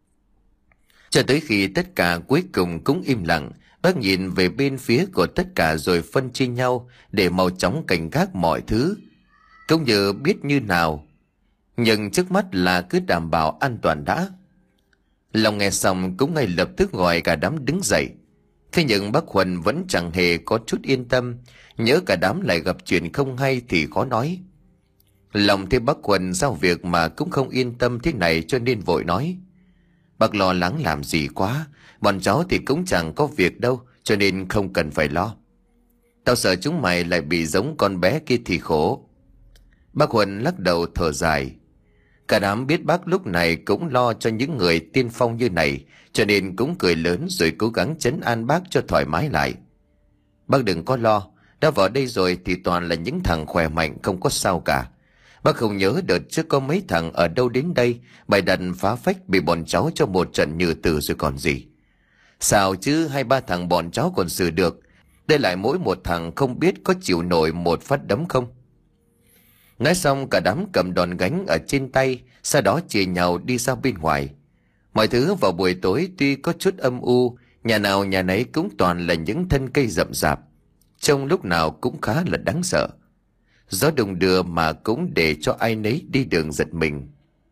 Cho tới khi tất cả cuối cùng cũng im lặng, bác nhìn về bên phía của tất cả rồi phân chia nhau để mau chóng cảnh gác mọi thứ, cũng như biết như nào. Nhưng trước mắt là cứ đảm bảo an toàn đã. Long nghe xong cũng ngay lập tức gọi cả đám đứng dậy. Thế nhưng bác Huân vẫn chẳng hề có chút yên tâm, nhớ cả đám lại gặp chuyện không hay thì khó nói. Long thấy bác Huân giao việc mà cũng không yên tâm thế này cho nên vội nói: Bác lo lắng làm gì quá, bọn cháu thì cũng chẳng có việc đâu, cho nên không cần phải lo. Tao sợ chúng mày lại bị giống con bé kia thì khổ. Bác Huân lắc đầu thở dài. Cả đám biết bác lúc này cũng lo cho những người tiên phong như này, cho nên cũng cười lớn rồi cố gắng trấn an bác cho thoải mái lại. Bác đừng có lo, đã vào đây rồi thì toàn là những thằng khỏe mạnh, không có sao cả. Bác không nhớ đợt trước có mấy thằng ở đâu đến đây bày đặt phá phách, bị bọn cháu cho một trận nhừ tử rồi còn gì. Sao chứ hai ba thằng bọn cháu còn xử được, đây lại mỗi một thằng không biết có chịu nổi một phát đấm không. Nói xong cả đám cầm đòn gánh ở trên tay, sau đó chia nhau đi ra bên ngoài. Mọi thứ vào buổi tối tuy có chút âm u, nhà nào nhà nấy cũng toàn là những thân cây rậm rạp, trông lúc nào cũng khá là đáng sợ. Gió đùng đưa mà cũng để cho ai nấy đi đường giật mình.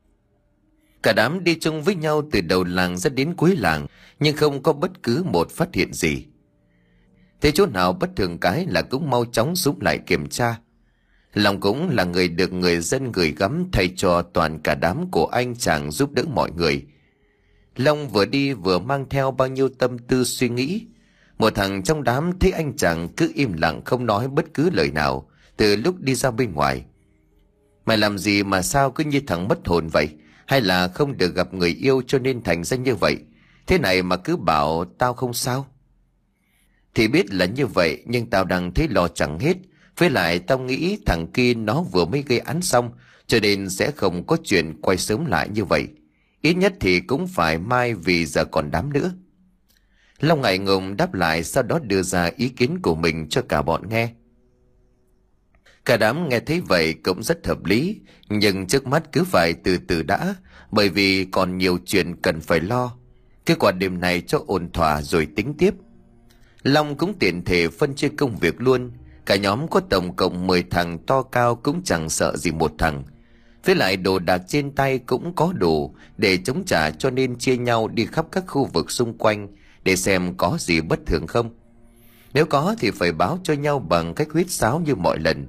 Cả đám đi chung với nhau từ đầu làng ra đến cuối làng, nhưng không có bất cứ một phát hiện gì. Thế chỗ nào bất thường cái là cũng mau chóng giúp lại kiểm tra. Long cũng là người được người dân gửi gắm thay cho toàn cả đám của anh chàng giúp đỡ mọi người. Long vừa đi vừa mang theo bao nhiêu tâm tư suy nghĩ. Một thằng trong đám thấy anh chàng cứ im lặng không nói bất cứ lời nào từ lúc đi ra bên ngoài. Mày làm gì mà sao cứ như thằng mất hồn vậy? Hay là không được gặp người yêu cho nên thành ra như vậy? Thế này mà cứ bảo tao không sao? Thì biết là như vậy, nhưng tao đang thấy lo chẳng hết. Với lại tao nghĩ thằng kia nó vừa mới gây án xong, cho nên sẽ không có chuyện quay sớm lại như vậy. Ít nhất thì cũng phải mai, vì giờ còn đám nữa. Long ngại ngùng đáp lại, sau đó đưa ra ý kiến của mình cho cả bọn nghe. Cả đám nghe thấy vậy cũng rất hợp lý, nhưng trước mắt cứ phải từ từ đã, bởi vì còn nhiều chuyện cần phải lo. Kết quả đêm này cho ổn thỏa rồi tính tiếp. Long cũng tiện thể phân chia công việc luôn. Cả nhóm có tổng cộng mười thằng to cao cũng chẳng sợ gì một thằng. Với lại đồ đạc trên tay cũng có đủ để chống trả, cho nên chia nhau đi khắp các khu vực xung quanh để xem có gì bất thường không. Nếu có thì phải báo cho nhau bằng cách huýt sáo như mọi lần.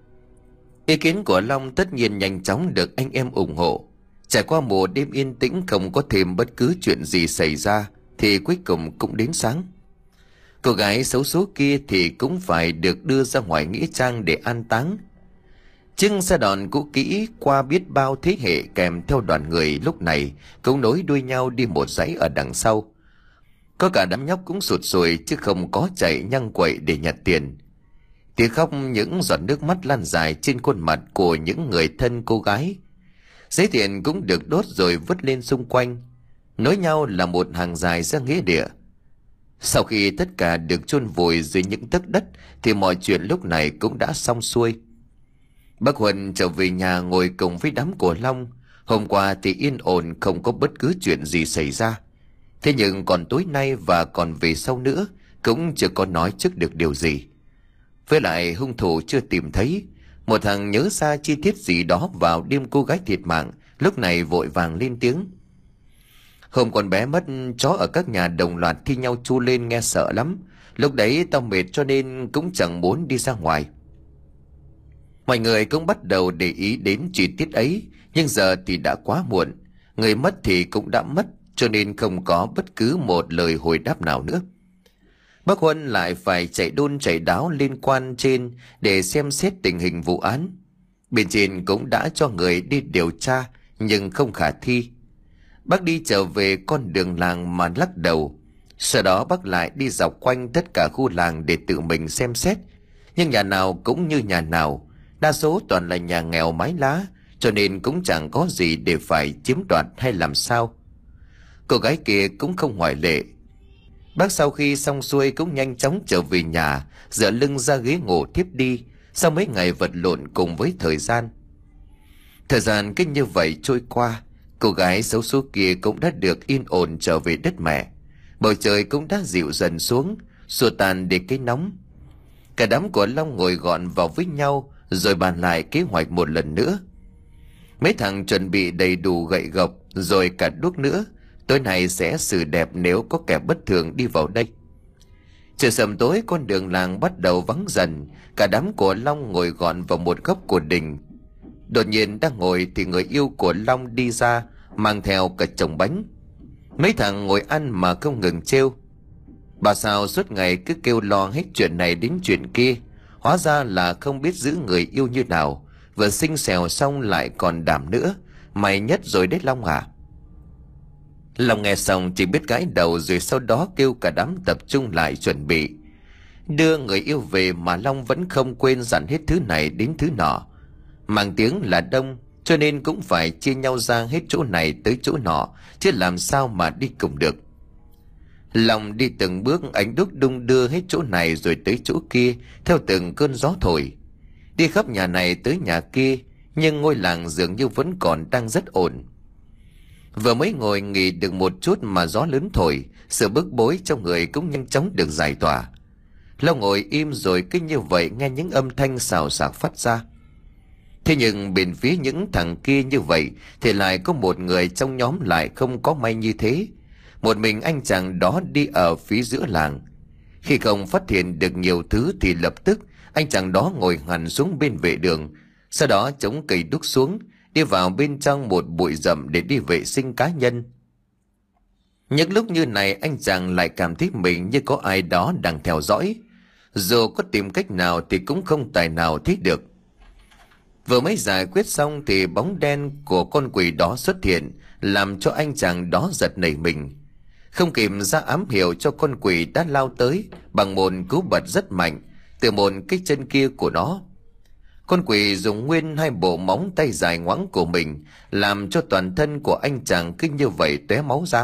Ý kiến của Long tất nhiên nhanh chóng được anh em ủng hộ. Trải qua một đêm yên tĩnh không có thêm bất cứ chuyện gì xảy ra, thì cuối cùng cũng đến sáng. Cô gái xấu số kia thì cũng phải được đưa ra ngoài nghĩa trang để an táng. Chiếc xe đòn cũ kỹ qua biết bao thế hệ kèm theo đoàn người lúc này cũng nối đuôi nhau đi một dãy ở đằng sau. Có cả đám nhóc cũng sụt sùi chứ không có chạy nhăng quậy để nhặt tiền. Tiếng khóc, những giọt nước mắt lan dài trên khuôn mặt của những người thân cô gái. Giấy tiền cũng được đốt rồi vứt lên xung quanh, nối nhau là một hàng dài ra nghĩa địa. Sau khi tất cả được chôn vùi dưới những tấc đất thì mọi chuyện lúc này cũng đã xong xuôi. Bác Huân trở về nhà ngồi cùng với đám của Long. Hôm qua thì yên ổn, không có bất cứ chuyện gì xảy ra. Thế nhưng còn tối nay và còn về sau nữa cũng chưa có nói trước được điều gì. Với lại hung thủ chưa tìm thấy. Một thằng nhớ ra chi tiết gì đó vào đêm cô gái thiệt mạng, lúc này vội vàng lên tiếng. Hôm con bé mất, chó ở các nhà đồng loạt thi nhau chu lên nghe sợ lắm. Lúc đấy tao mệt cho nên cũng chẳng muốn đi ra ngoài. Mọi người cũng bắt đầu để ý đến chi tiết ấy, nhưng giờ thì đã quá muộn. Người mất thì cũng đã mất, cho nên không có bất cứ một lời hồi đáp nào nữa. Bác Huân lại phải chạy đôn chạy đáo liên quan trên để xem xét tình hình vụ án. Bên trên cũng đã cho người đi điều tra, nhưng không khả thi. Bác đi trở về con đường làng mà lắc đầu. Sau đó bác lại đi dọc quanh tất cả khu làng để tự mình xem xét. Nhưng nhà nào cũng như nhà nào, đa số toàn là nhà nghèo mái lá, cho nên cũng chẳng có gì để phải chiếm đoạt hay làm sao. Cô gái kia cũng không ngoại lệ. Bác sau khi xong xuôi cũng nhanh chóng trở về nhà, dựa lưng ra ghế ngủ thiếp đi sau mấy ngày vật lộn cùng với thời gian. Thời gian cứ như vậy trôi qua, cô gái xấu số kia cũng đã được yên ổn trở về đất mẹ. Bầu trời cũng đã dịu dần xuống, xua tan để cái nóng. Cả đám của Long ngồi gọn vào với nhau rồi bàn lại kế hoạch một lần nữa. Mấy thằng chuẩn bị đầy đủ gậy gộc rồi cả đuốc nữa. Tối nay sẽ xử đẹp nếu có kẻ bất thường đi vào đây. Trời sầm tối, con đường làng bắt đầu vắng dần. Cả đám của Long ngồi gọn vào một góc của đình. Đột nhiên đang ngồi thì người yêu của Long đi ra, mang theo cả chồng bánh. Mấy thằng ngồi ăn mà không ngừng trêu. Bà sao suốt ngày cứ kêu lo hết chuyện này đến chuyện kia. Hóa ra là không biết giữ người yêu như nào. Vừa xinh xèo xong lại còn đảm nữa. Mày nhất rồi đấy Long à. Long nghe xong chỉ biết gãi đầu, rồi sau đó kêu cả đám tập trung lại chuẩn bị. Đưa người yêu về mà Long vẫn không quên dặn hết thứ này đến thứ nọ. Mang tiếng là đông, cho nên cũng phải chia nhau ra hết chỗ này tới chỗ nọ, chứ làm sao mà đi cùng được. Long đi từng bước, ánh đuốc đung đưa hết chỗ này rồi tới chỗ kia, theo từng cơn gió thổi. Đi khắp nhà này tới nhà kia, nhưng ngôi làng dường như vẫn còn đang rất ổn. Vừa mới ngồi nghỉ được một chút mà gió lớn thổi, sự bức bối trong người cũng nhanh chóng được giải tỏa. Long ngồi im rồi cứ như vậy nghe những âm thanh xào xạc phát ra. Thế nhưng bên phía những thằng kia như vậy thì lại có một người trong nhóm lại không có may như thế. Một mình anh chàng đó đi ở phía giữa làng. Khi không phát hiện được nhiều thứ thì lập tức anh chàng đó ngồi hẳn xuống bên vệ đường, sau đó chống cây đúc xuống, đi vào bên trong một bụi rậm để đi vệ sinh cá nhân. Những lúc như này anh chàng lại cảm thấy mình như có ai đó đang theo dõi. Dù có tìm cách nào thì cũng không tài nào thấy được. Vừa mới giải quyết xong thì bóng đen của con quỷ đó xuất hiện, làm cho anh chàng đó giật nảy mình. Không kịp ra ám hiệu cho con quỷ đã lao tới bằng một cú bật rất mạnh từ một cái chân kia của nó. Con quỷ dùng nguyên hai bộ móng tay dài ngoẵng của mình, làm cho toàn thân của anh chàng cứ như vậy tóe máu ra.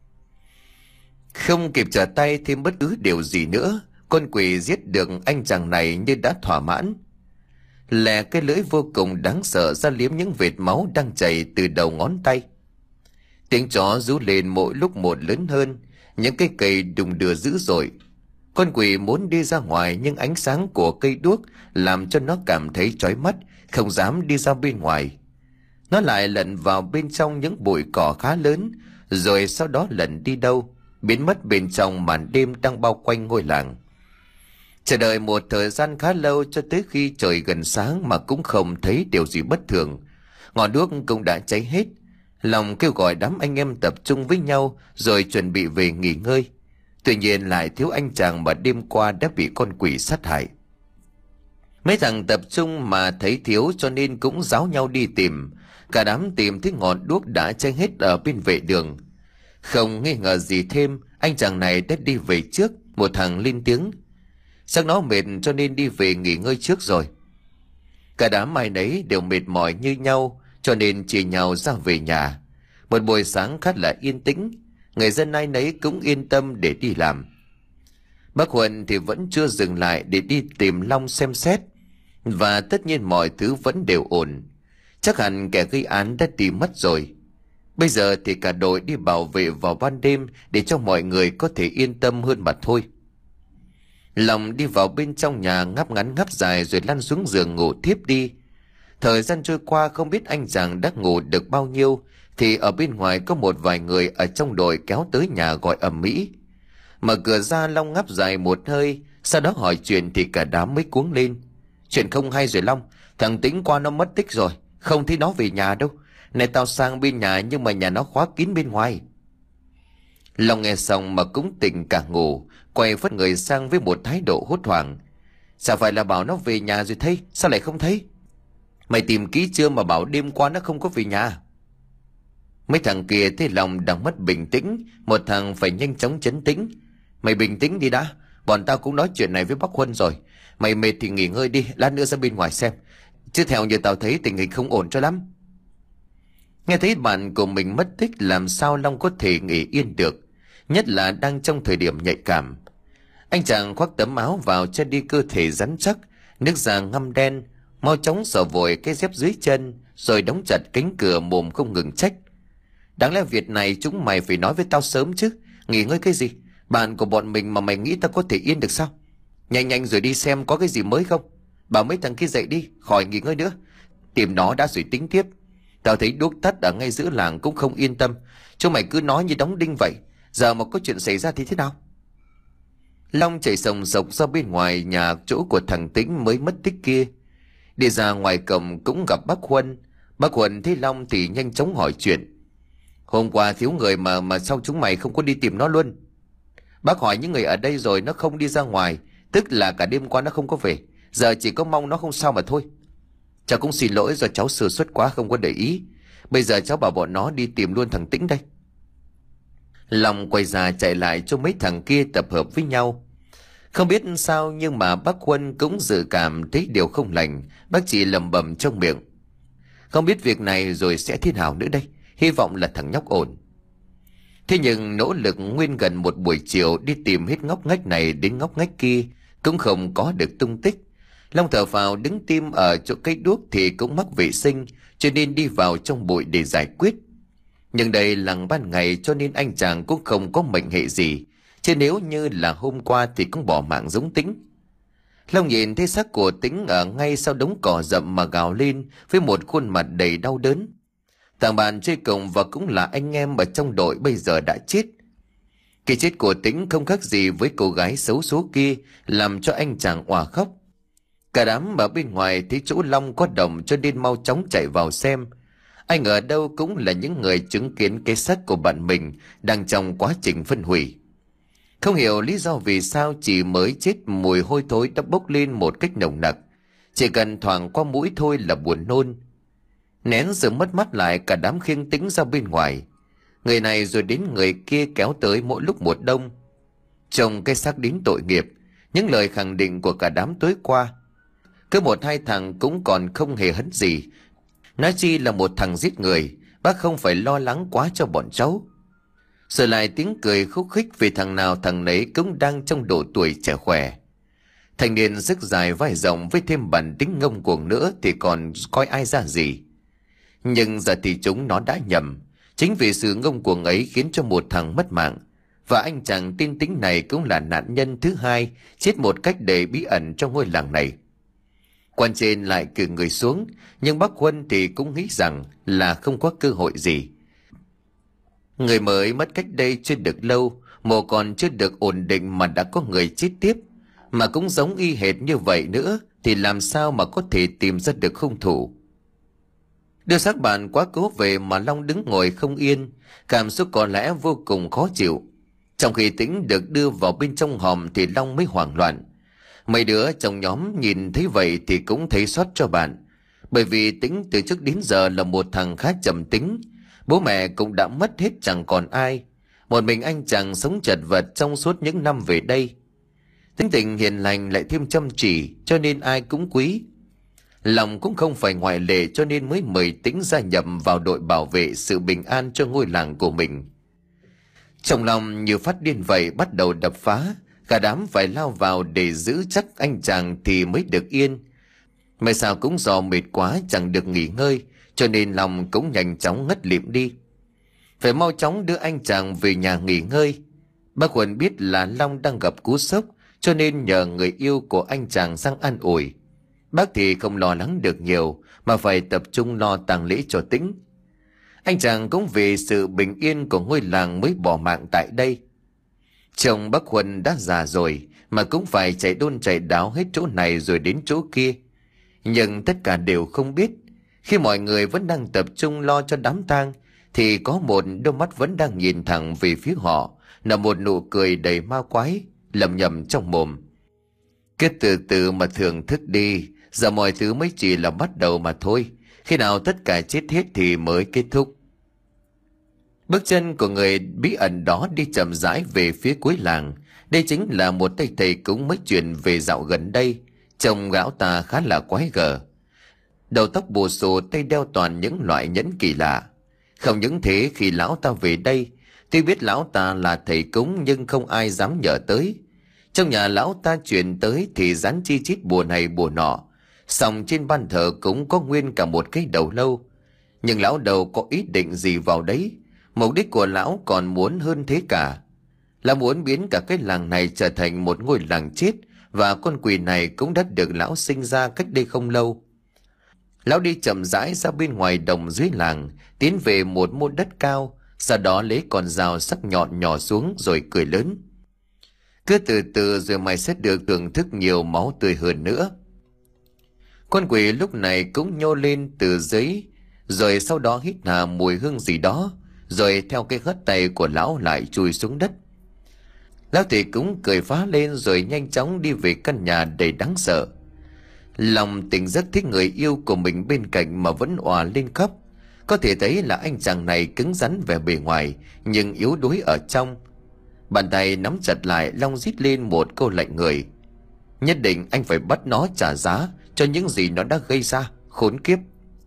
Không kịp trở tay thêm bất cứ điều gì nữa, con quỷ giết được anh chàng này như đã thỏa mãn. Lè cái lưỡi vô cùng đáng sợ ra liếm những vệt máu đang chảy từ đầu ngón tay. Tiếng chó rú lên mỗi lúc một lớn hơn, những cây cây đùng đưa dữ dội. Con quỷ muốn đi ra ngoài nhưng ánh sáng của cây đuốc làm cho nó cảm thấy chói mắt, không dám đi ra bên ngoài. Nó lại lẩn vào bên trong những bụi cỏ khá lớn, rồi sau đó lẩn đi đâu, biến mất bên trong màn đêm đang bao quanh ngôi làng. Chờ đợi một thời gian khá lâu cho tới khi trời gần sáng mà cũng không thấy điều gì bất thường. Ngọn đuốc cũng đã cháy hết. Long kêu gọi đám anh em tập trung với nhau rồi chuẩn bị về nghỉ ngơi. Tuy nhiên lại thiếu anh chàng mà đêm qua đã bị con quỷ sát hại. Mấy thằng tập trung mà thấy thiếu cho nên cũng ráo nhau đi tìm. Cả đám tìm thấy ngọn đuốc đã cháy hết ở bên vệ đường. Không nghi ngờ gì thêm, anh chàng này đã đi về trước. Một thằng lên tiếng: chắc nó mệt cho nên đi về nghỉ ngơi trước rồi. Cả đám ai nấy đều mệt mỏi như nhau, cho nên chia nhau ra về nhà. Một buổi sáng khá là yên tĩnh, người dân ai nấy cũng yên tâm để đi làm. Bác Huân thì vẫn chưa dừng lại để đi tìm Long xem xét, và tất nhiên mọi thứ vẫn đều ổn. Chắc hẳn kẻ gây án đã đi mất rồi. Bây giờ thì cả đội đi bảo vệ vào ban đêm để cho mọi người có thể yên tâm hơn mà thôi. Long đi vào bên trong nhà ngáp ngắn ngáp dài rồi lăn xuống giường ngủ thiếp đi. Thời gian trôi qua không biết anh chàng đã ngủ được bao nhiêu, thì ở bên ngoài có một vài người ở trong đội kéo tới nhà gọi ầm ĩ. Mở cửa ra, Long ngáp dài một hơi, sau đó hỏi chuyện thì cả đám mới cuống lên. Chuyện không hay rồi Long, thằng Tĩnh qua nó mất tích rồi, không thấy nó về nhà đâu. Này tao sang bên nhà nhưng mà nhà nó khóa kín bên ngoài. Long nghe xong mà cũng tỉnh cả ngủ, quay phất người sang với một thái độ hốt hoảng. Sao phải là bảo nó về nhà rồi thấy, sao lại không thấy? Mày tìm kỹ chưa mà bảo đêm qua nó không có về nhà? Mấy thằng kia thấy Long đang mất bình tĩnh, một thằng phải nhanh chóng trấn tĩnh. Mày bình tĩnh đi đã, bọn tao cũng nói chuyện này với bác Huân rồi. Mày mệt thì nghỉ ngơi đi, lát nữa ra bên ngoài xem. Chứ theo như tao thấy tình hình không ổn cho lắm. Nghe thấy bạn của mình mất tích, làm sao Long có thể nghỉ yên được, nhất là đang trong thời điểm nhạy cảm. Anh chàng khoác tấm áo vào che đi cơ thể rắn chắc, nước da ngăm đen, mau chóng xỏ vội cái dép dưới chân rồi đóng chặt cánh cửa, mồm không ngừng trách: đáng lẽ việc này chúng mày phải nói với tao sớm chứ, nghỉ ngơi cái gì? Bạn của bọn mình mà mày nghĩ tao có thể yên được sao? Nhanh nhanh rồi đi xem có cái gì mới không. Bảo mấy thằng kia dậy đi, khỏi nghỉ ngơi nữa, tìm nó đã rồi tính tiếp. Tao thấy đuốc tắt ở ngay giữa làng cũng không yên tâm, chúng mày cứ nói như đóng đinh vậy. Giờ mà có chuyện xảy ra thì thế nào? Long chạy sồng sộc ra bên ngoài nhà chỗ của thằng Tĩnh mới mất tích kia. Đi ra ngoài cổng cũng gặp bác Huân. Bác Huân thấy Long thì nhanh chóng hỏi chuyện: hôm qua thiếu người mà mà sao chúng mày không có đi tìm nó luôn? Bác hỏi những người ở đây rồi, nó không đi ra ngoài, tức là cả đêm qua nó không có về. Giờ chỉ có mong nó không sao mà thôi. Cháu cũng xin lỗi do cháu sơ suất quá không có để ý. Bây giờ cháu bảo bọn nó đi tìm luôn thằng Tĩnh đây. Long quay ra chạy lại cho mấy thằng kia tập hợp với nhau. Không biết sao nhưng mà bác Huân cũng dự cảm thấy điều không lành. Bác chỉ lẩm bẩm trong miệng: không biết việc này rồi sẽ thế nào nữa đây, hy vọng là thằng nhóc ổn. Thế nhưng nỗ lực nguyên gần một buổi chiều đi tìm hết ngóc ngách này đến ngóc ngách kia cũng không có được tung tích. Long thở phào đứng tim ở chỗ cây đuốc thì cũng mắc vệ sinh, cho nên đi vào trong bụi để giải quyết. Nhưng đây là ban ngày cho nên anh chàng cũng không có mệnh hệ gì, chứ nếu như là hôm qua thì cũng bỏ mạng giống Tĩnh. Long nhìn thấy xác của Tĩnh ở ngay sau đống cỏ rậm mà gào lên với một khuôn mặt đầy đau đớn. Thằng bạn chơi cùng và cũng là anh em ở trong đội bây giờ đã chết. Cái chết của Tĩnh không khác gì với cô gái xấu số kia, làm cho anh chàng òa khóc. Cả đám ở bên ngoài thấy chỗ Long có đồng cho nên mau chóng chạy vào xem. Anh ở đâu cũng là những người chứng kiến cái xác của bạn mình đang trong quá trình phân hủy. Không hiểu lý do vì sao chỉ mới chết mùi hôi thối đã bốc lên một cách nồng nặc. Chỉ cần thoảng qua mũi thôi là buồn nôn. Nén sự mất mắt lại, cả đám khiêng Tĩnh ra bên ngoài. Người này rồi đến người kia kéo tới mỗi lúc một đông. Trông cái xác đến tội nghiệp, những lời khẳng định của cả đám tối qua. Cứ một hai thằng cũng còn không hề hấn gì. Nói chi là một thằng giết người, bác không phải lo lắng quá cho bọn cháu. Rồi lại tiếng cười khúc khích vì thằng nào thằng nấy cũng đang trong độ tuổi trẻ khỏe. Thanh niên sức dài vai rộng với thêm bản tính ngông cuồng nữa thì còn coi ai ra gì. Nhưng giờ thì chúng nó đã nhầm. Chính vì sự ngông cuồng ấy khiến cho một thằng mất mạng. Và anh chàng tin tính này cũng là nạn nhân thứ hai chết một cách đầy bí ẩn trong ngôi làng này. Quan trên lại cử người xuống, nhưng bác Huân thì cũng nghĩ rằng là không có cơ hội gì. Người mới mất cách đây chưa được lâu, mộ còn chưa được ổn định mà đã có người chết tiếp. Mà cũng giống y hệt như vậy nữa thì làm sao mà có thể tìm ra được hung thủ. Đưa xác bạn quá cố về mà Long đứng ngồi không yên, cảm xúc có lẽ vô cùng khó chịu. Trong khi Tĩnh được đưa vào bên trong hòm thì Long mới hoảng loạn. Mấy đứa trong nhóm nhìn thấy vậy thì cũng thấy xót cho bạn, bởi vì Tĩnh từ trước đến giờ là một thằng khá trầm tính. Bố mẹ cũng đã mất hết chẳng còn ai, một mình anh chàng sống chật vật trong suốt những năm về đây. Tính tình hiền lành lại thêm chăm chỉ cho nên ai cũng quý. Lòng cũng không phải ngoại lệ cho nên mới mời Tĩnh gia nhập vào đội bảo vệ sự bình an cho ngôi làng của mình. Trong lòng như phát điên vậy bắt đầu đập phá, cả đám phải lao vào để giữ chắc anh chàng thì mới được yên. Mà sao cũng do mệt quá chẳng được nghỉ ngơi, cho nên lòng cũng nhanh chóng ngất lịm đi. Phải mau chóng đưa anh chàng về nhà nghỉ ngơi. Bác Huân biết là Long đang gặp cú sốc, cho nên nhờ người yêu của anh chàng sang an ủi. Bác thì không lo lắng được nhiều, mà phải tập trung lo tang lễ cho Tĩnh. Anh chàng cũng vì sự bình yên của ngôi làng mới bỏ mạng tại đây. Chồng bác Huân đã già rồi, mà cũng phải chạy đôn chạy đáo hết chỗ này rồi đến chỗ kia. Nhưng tất cả đều không biết, khi mọi người vẫn đang tập trung lo cho đám tang, thì có một đôi mắt vẫn đang nhìn thẳng về phía họ, là một nụ cười đầy ma quái, lẩm nhẩm trong mồm. Cứ từ từ mà thưởng thức đi, giờ mọi thứ mới chỉ là bắt đầu mà thôi, khi nào tất cả chết hết thì mới kết thúc. Bước chân của người bí ẩn đó đi chậm rãi về phía cuối làng. Đây chính là một tay thầy cúng mới truyền về dạo gần đây. Trông gã ta khá là quái gở, đầu tóc bù xù, tay đeo toàn những loại nhẫn kỳ lạ. Không những thế, khi lão ta về đây, tuy biết lão ta là thầy cúng nhưng không ai dám nhờ tới. Trong nhà lão ta truyền tới thì dán chi chít bùa này bùa nọ, song trên ban thờ cũng có nguyên cả một cái đầu lâu. Nhưng lão đầu có ý định gì vào đấy? Mục đích của lão còn muốn hơn thế cả, là muốn biến cả cái làng này trở thành một ngôi làng chết, và con quỷ này cũng đã được lão sinh ra cách đây không lâu. Lão đi chậm rãi ra bên ngoài đồng dưới làng, tiến về một mô đất cao, sau đó lấy con dao sắc nhọn nhỏ xuống rồi cười lớn. Cứ từ từ rồi mày sẽ được thưởng thức nhiều máu tươi hơn nữa. Con quỷ lúc này cũng nhô lên từ dưới, rồi sau đó hít hà mùi hương gì đó, rồi theo cái hất tay của lão lại chui xuống đất. Lão thì cũng cười phá lên rồi nhanh chóng đi về căn nhà đầy đáng sợ. Lòng tỉnh giấc thấy người yêu của mình bên cạnh mà vẫn òa lên khóc. Có thể thấy là anh chàng này cứng rắn về bề ngoài nhưng yếu đuối ở trong. Bàn tay nắm chặt lại, Long rít lên một câu lệnh người. Nhất định anh phải bắt nó trả giá cho những gì nó đã gây ra, khốn kiếp.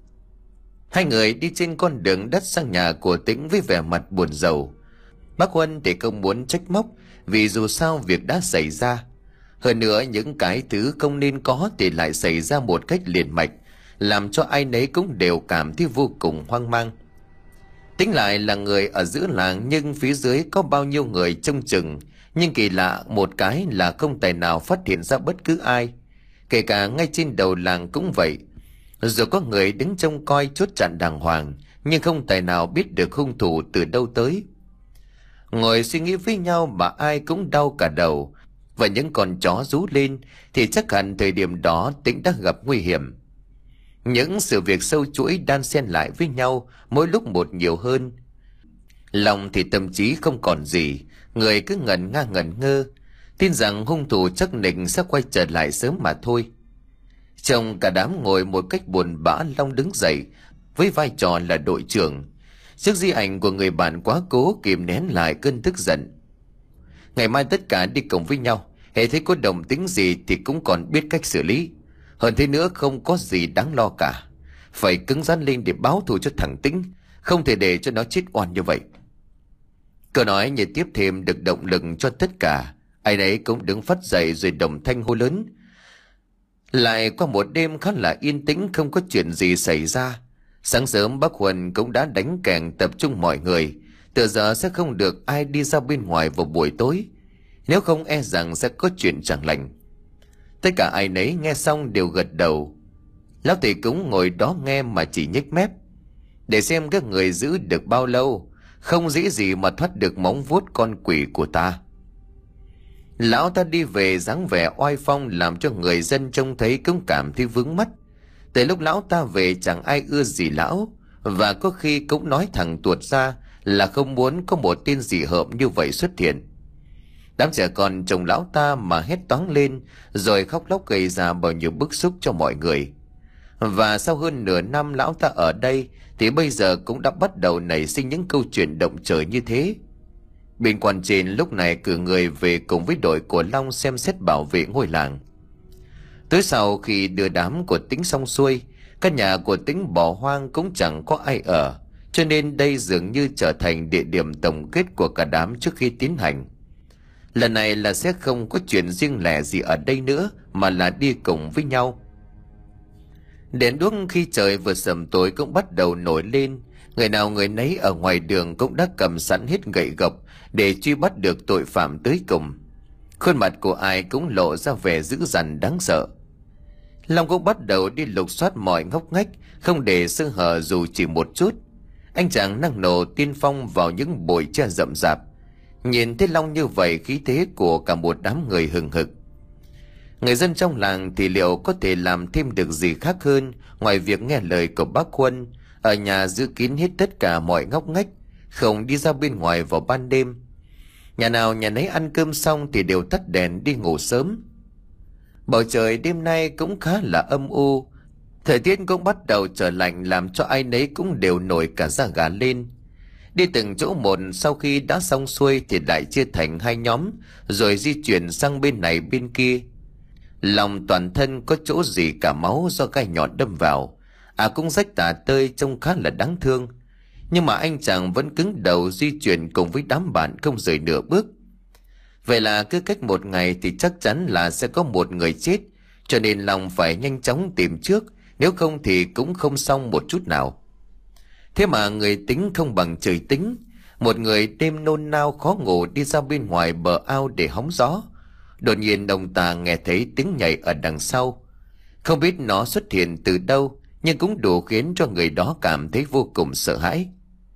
Hai người đi trên con đường đất sang nhà của Tĩnh với vẻ mặt buồn rầu. Bác Huân thì không muốn trách móc, vì dù sao việc đã xảy ra. Hơn nữa những cái thứ không nên có thì lại xảy ra một cách liền mạch, làm cho ai nấy cũng đều cảm thấy vô cùng hoang mang. Tĩnh lại là người ở giữa làng, nhưng phía dưới có bao nhiêu người trông chừng. Nhưng kỳ lạ một cái là không tài nào phát hiện ra bất cứ ai, kể cả ngay trên đầu làng cũng vậy. Dù có người đứng trông coi chốt chặn đàng hoàng, nhưng không tài nào biết được hung thủ từ đâu tới. Ngồi suy nghĩ với nhau mà ai cũng đau cả đầu, và những con chó rú lên thì chắc hẳn thời điểm đó Tĩnh đã gặp nguy hiểm. Những sự việc sâu chuỗi đan xen lại với nhau, mỗi lúc một nhiều hơn. Lòng thì tâm trí không còn gì, người cứ ngẩn nga ngẩn ngơ, tin rằng hung thủ chắc nịch sẽ quay trở lại sớm mà thôi. Trong cả đám ngồi một cách buồn bã, Long đứng dậy với vai trò là đội trưởng. Trước di ảnh của người bạn quá cố kìm nén lại cơn tức giận. Ngày mai tất cả đi cùng với nhau, hễ thấy có động tĩnh gì thì cũng còn biết cách xử lý. Hơn thế nữa không có gì đáng lo cả. Phải cứng rắn lên để báo thù cho thằng Tĩnh, không thể để cho nó chết oan như vậy. Câu nói như tiếp thêm được động lực cho tất cả. Ai nấy cũng đứng phắt dậy rồi đồng thanh hô lớn. Lại qua một đêm khá là yên tĩnh, không có chuyện gì xảy ra. Sáng sớm bác Huân cũng đã đánh kèn tập trung mọi người. Từ giờ sẽ không được ai đi ra bên ngoài vào buổi tối, nếu không e rằng sẽ có chuyện chẳng lành. Tất cả ai nấy nghe xong đều gật đầu. Lão thầy cũng ngồi đó nghe mà chỉ nhếch mép. Để xem các người giữ được bao lâu, không dễ gì mà thoát được móng vuốt con quỷ của ta. Lão ta đi về dáng vẻ oai phong làm cho người dân trông thấy cũng cảm thấy vướng mắt. Từ lúc lão ta về chẳng ai ưa gì lão, và có khi cũng nói thẳng tuột ra là không muốn có một tên dị hợm như vậy xuất hiện. Đám trẻ con chồng lão ta mà hét toáng lên, rồi khóc lóc gây ra bao nhiêu bức xúc cho mọi người. Và sau hơn nửa năm lão ta ở đây thì bây giờ cũng đã bắt đầu nảy sinh những câu chuyện động trời như thế. Bên quan trên lúc này cử người về cùng với đội của Long xem xét bảo vệ ngôi làng. Tới sau khi đưa đám của Tính xong xuôi, căn nhà của Tính bỏ hoang cũng chẳng có ai ở, cho nên đây dường như trở thành địa điểm tổng kết của cả đám trước khi tiến hành. Lần này là sẽ không có chuyện riêng lẻ gì ở đây nữa, mà là đi cùng với nhau. Đèn đuốc khi trời vừa sầm tối cũng bắt đầu nổi lên. Người nào người nấy ở ngoài đường cũng đã cầm sẵn hết gậy gộc để truy bắt được tội phạm tới cùng. Khuôn mặt của ai cũng lộ ra vẻ dữ dằn đáng sợ. Long cũng bắt đầu đi lục soát mọi ngóc ngách, không để sơ hở dù chỉ một chút. Anh chàng năng nổ tiên phong vào những bụi tre rậm rạp. Nhìn thấy Long như vậy, khí thế của cả một đám người hừng hực. Người dân trong làng thì liệu có thể làm thêm được gì khác hơn ngoài việc nghe lời của bác Quân, ở nhà giữ kín hết tất cả mọi ngóc ngách, không đi ra bên ngoài vào ban đêm. Nhà nào nhà nấy ăn cơm xong thì đều tắt đèn đi ngủ sớm. Bầu trời đêm nay cũng khá là âm u, thời tiết cũng bắt đầu trở lạnh làm cho ai nấy cũng đều nổi cả da gà lên. Đi từng chỗ một, sau khi đã xong xuôi thì lại chia thành hai nhóm rồi di chuyển sang bên này bên kia. Lòng toàn thân có chỗ gì cả máu do gai nhọn đâm vào, à cũng rách tả tơi trông khá là đáng thương. Nhưng mà anh chàng vẫn cứng đầu di chuyển cùng với đám bạn không rời nửa bước. Vậy là cứ cách một ngày thì chắc chắn là sẽ có một người chết, cho nên Long phải nhanh chóng tìm trước, nếu không thì cũng không xong một chút nào. Thế mà người tính không bằng trời tính. Một người đêm nôn nao khó ngủ đi ra bên ngoài bờ ao để hóng gió. Đột nhiên ông ta nghe thấy tiếng nhảy ở đằng sau. Không biết nó xuất hiện từ đâu, nhưng cũng đủ khiến cho người đó cảm thấy vô cùng sợ hãi.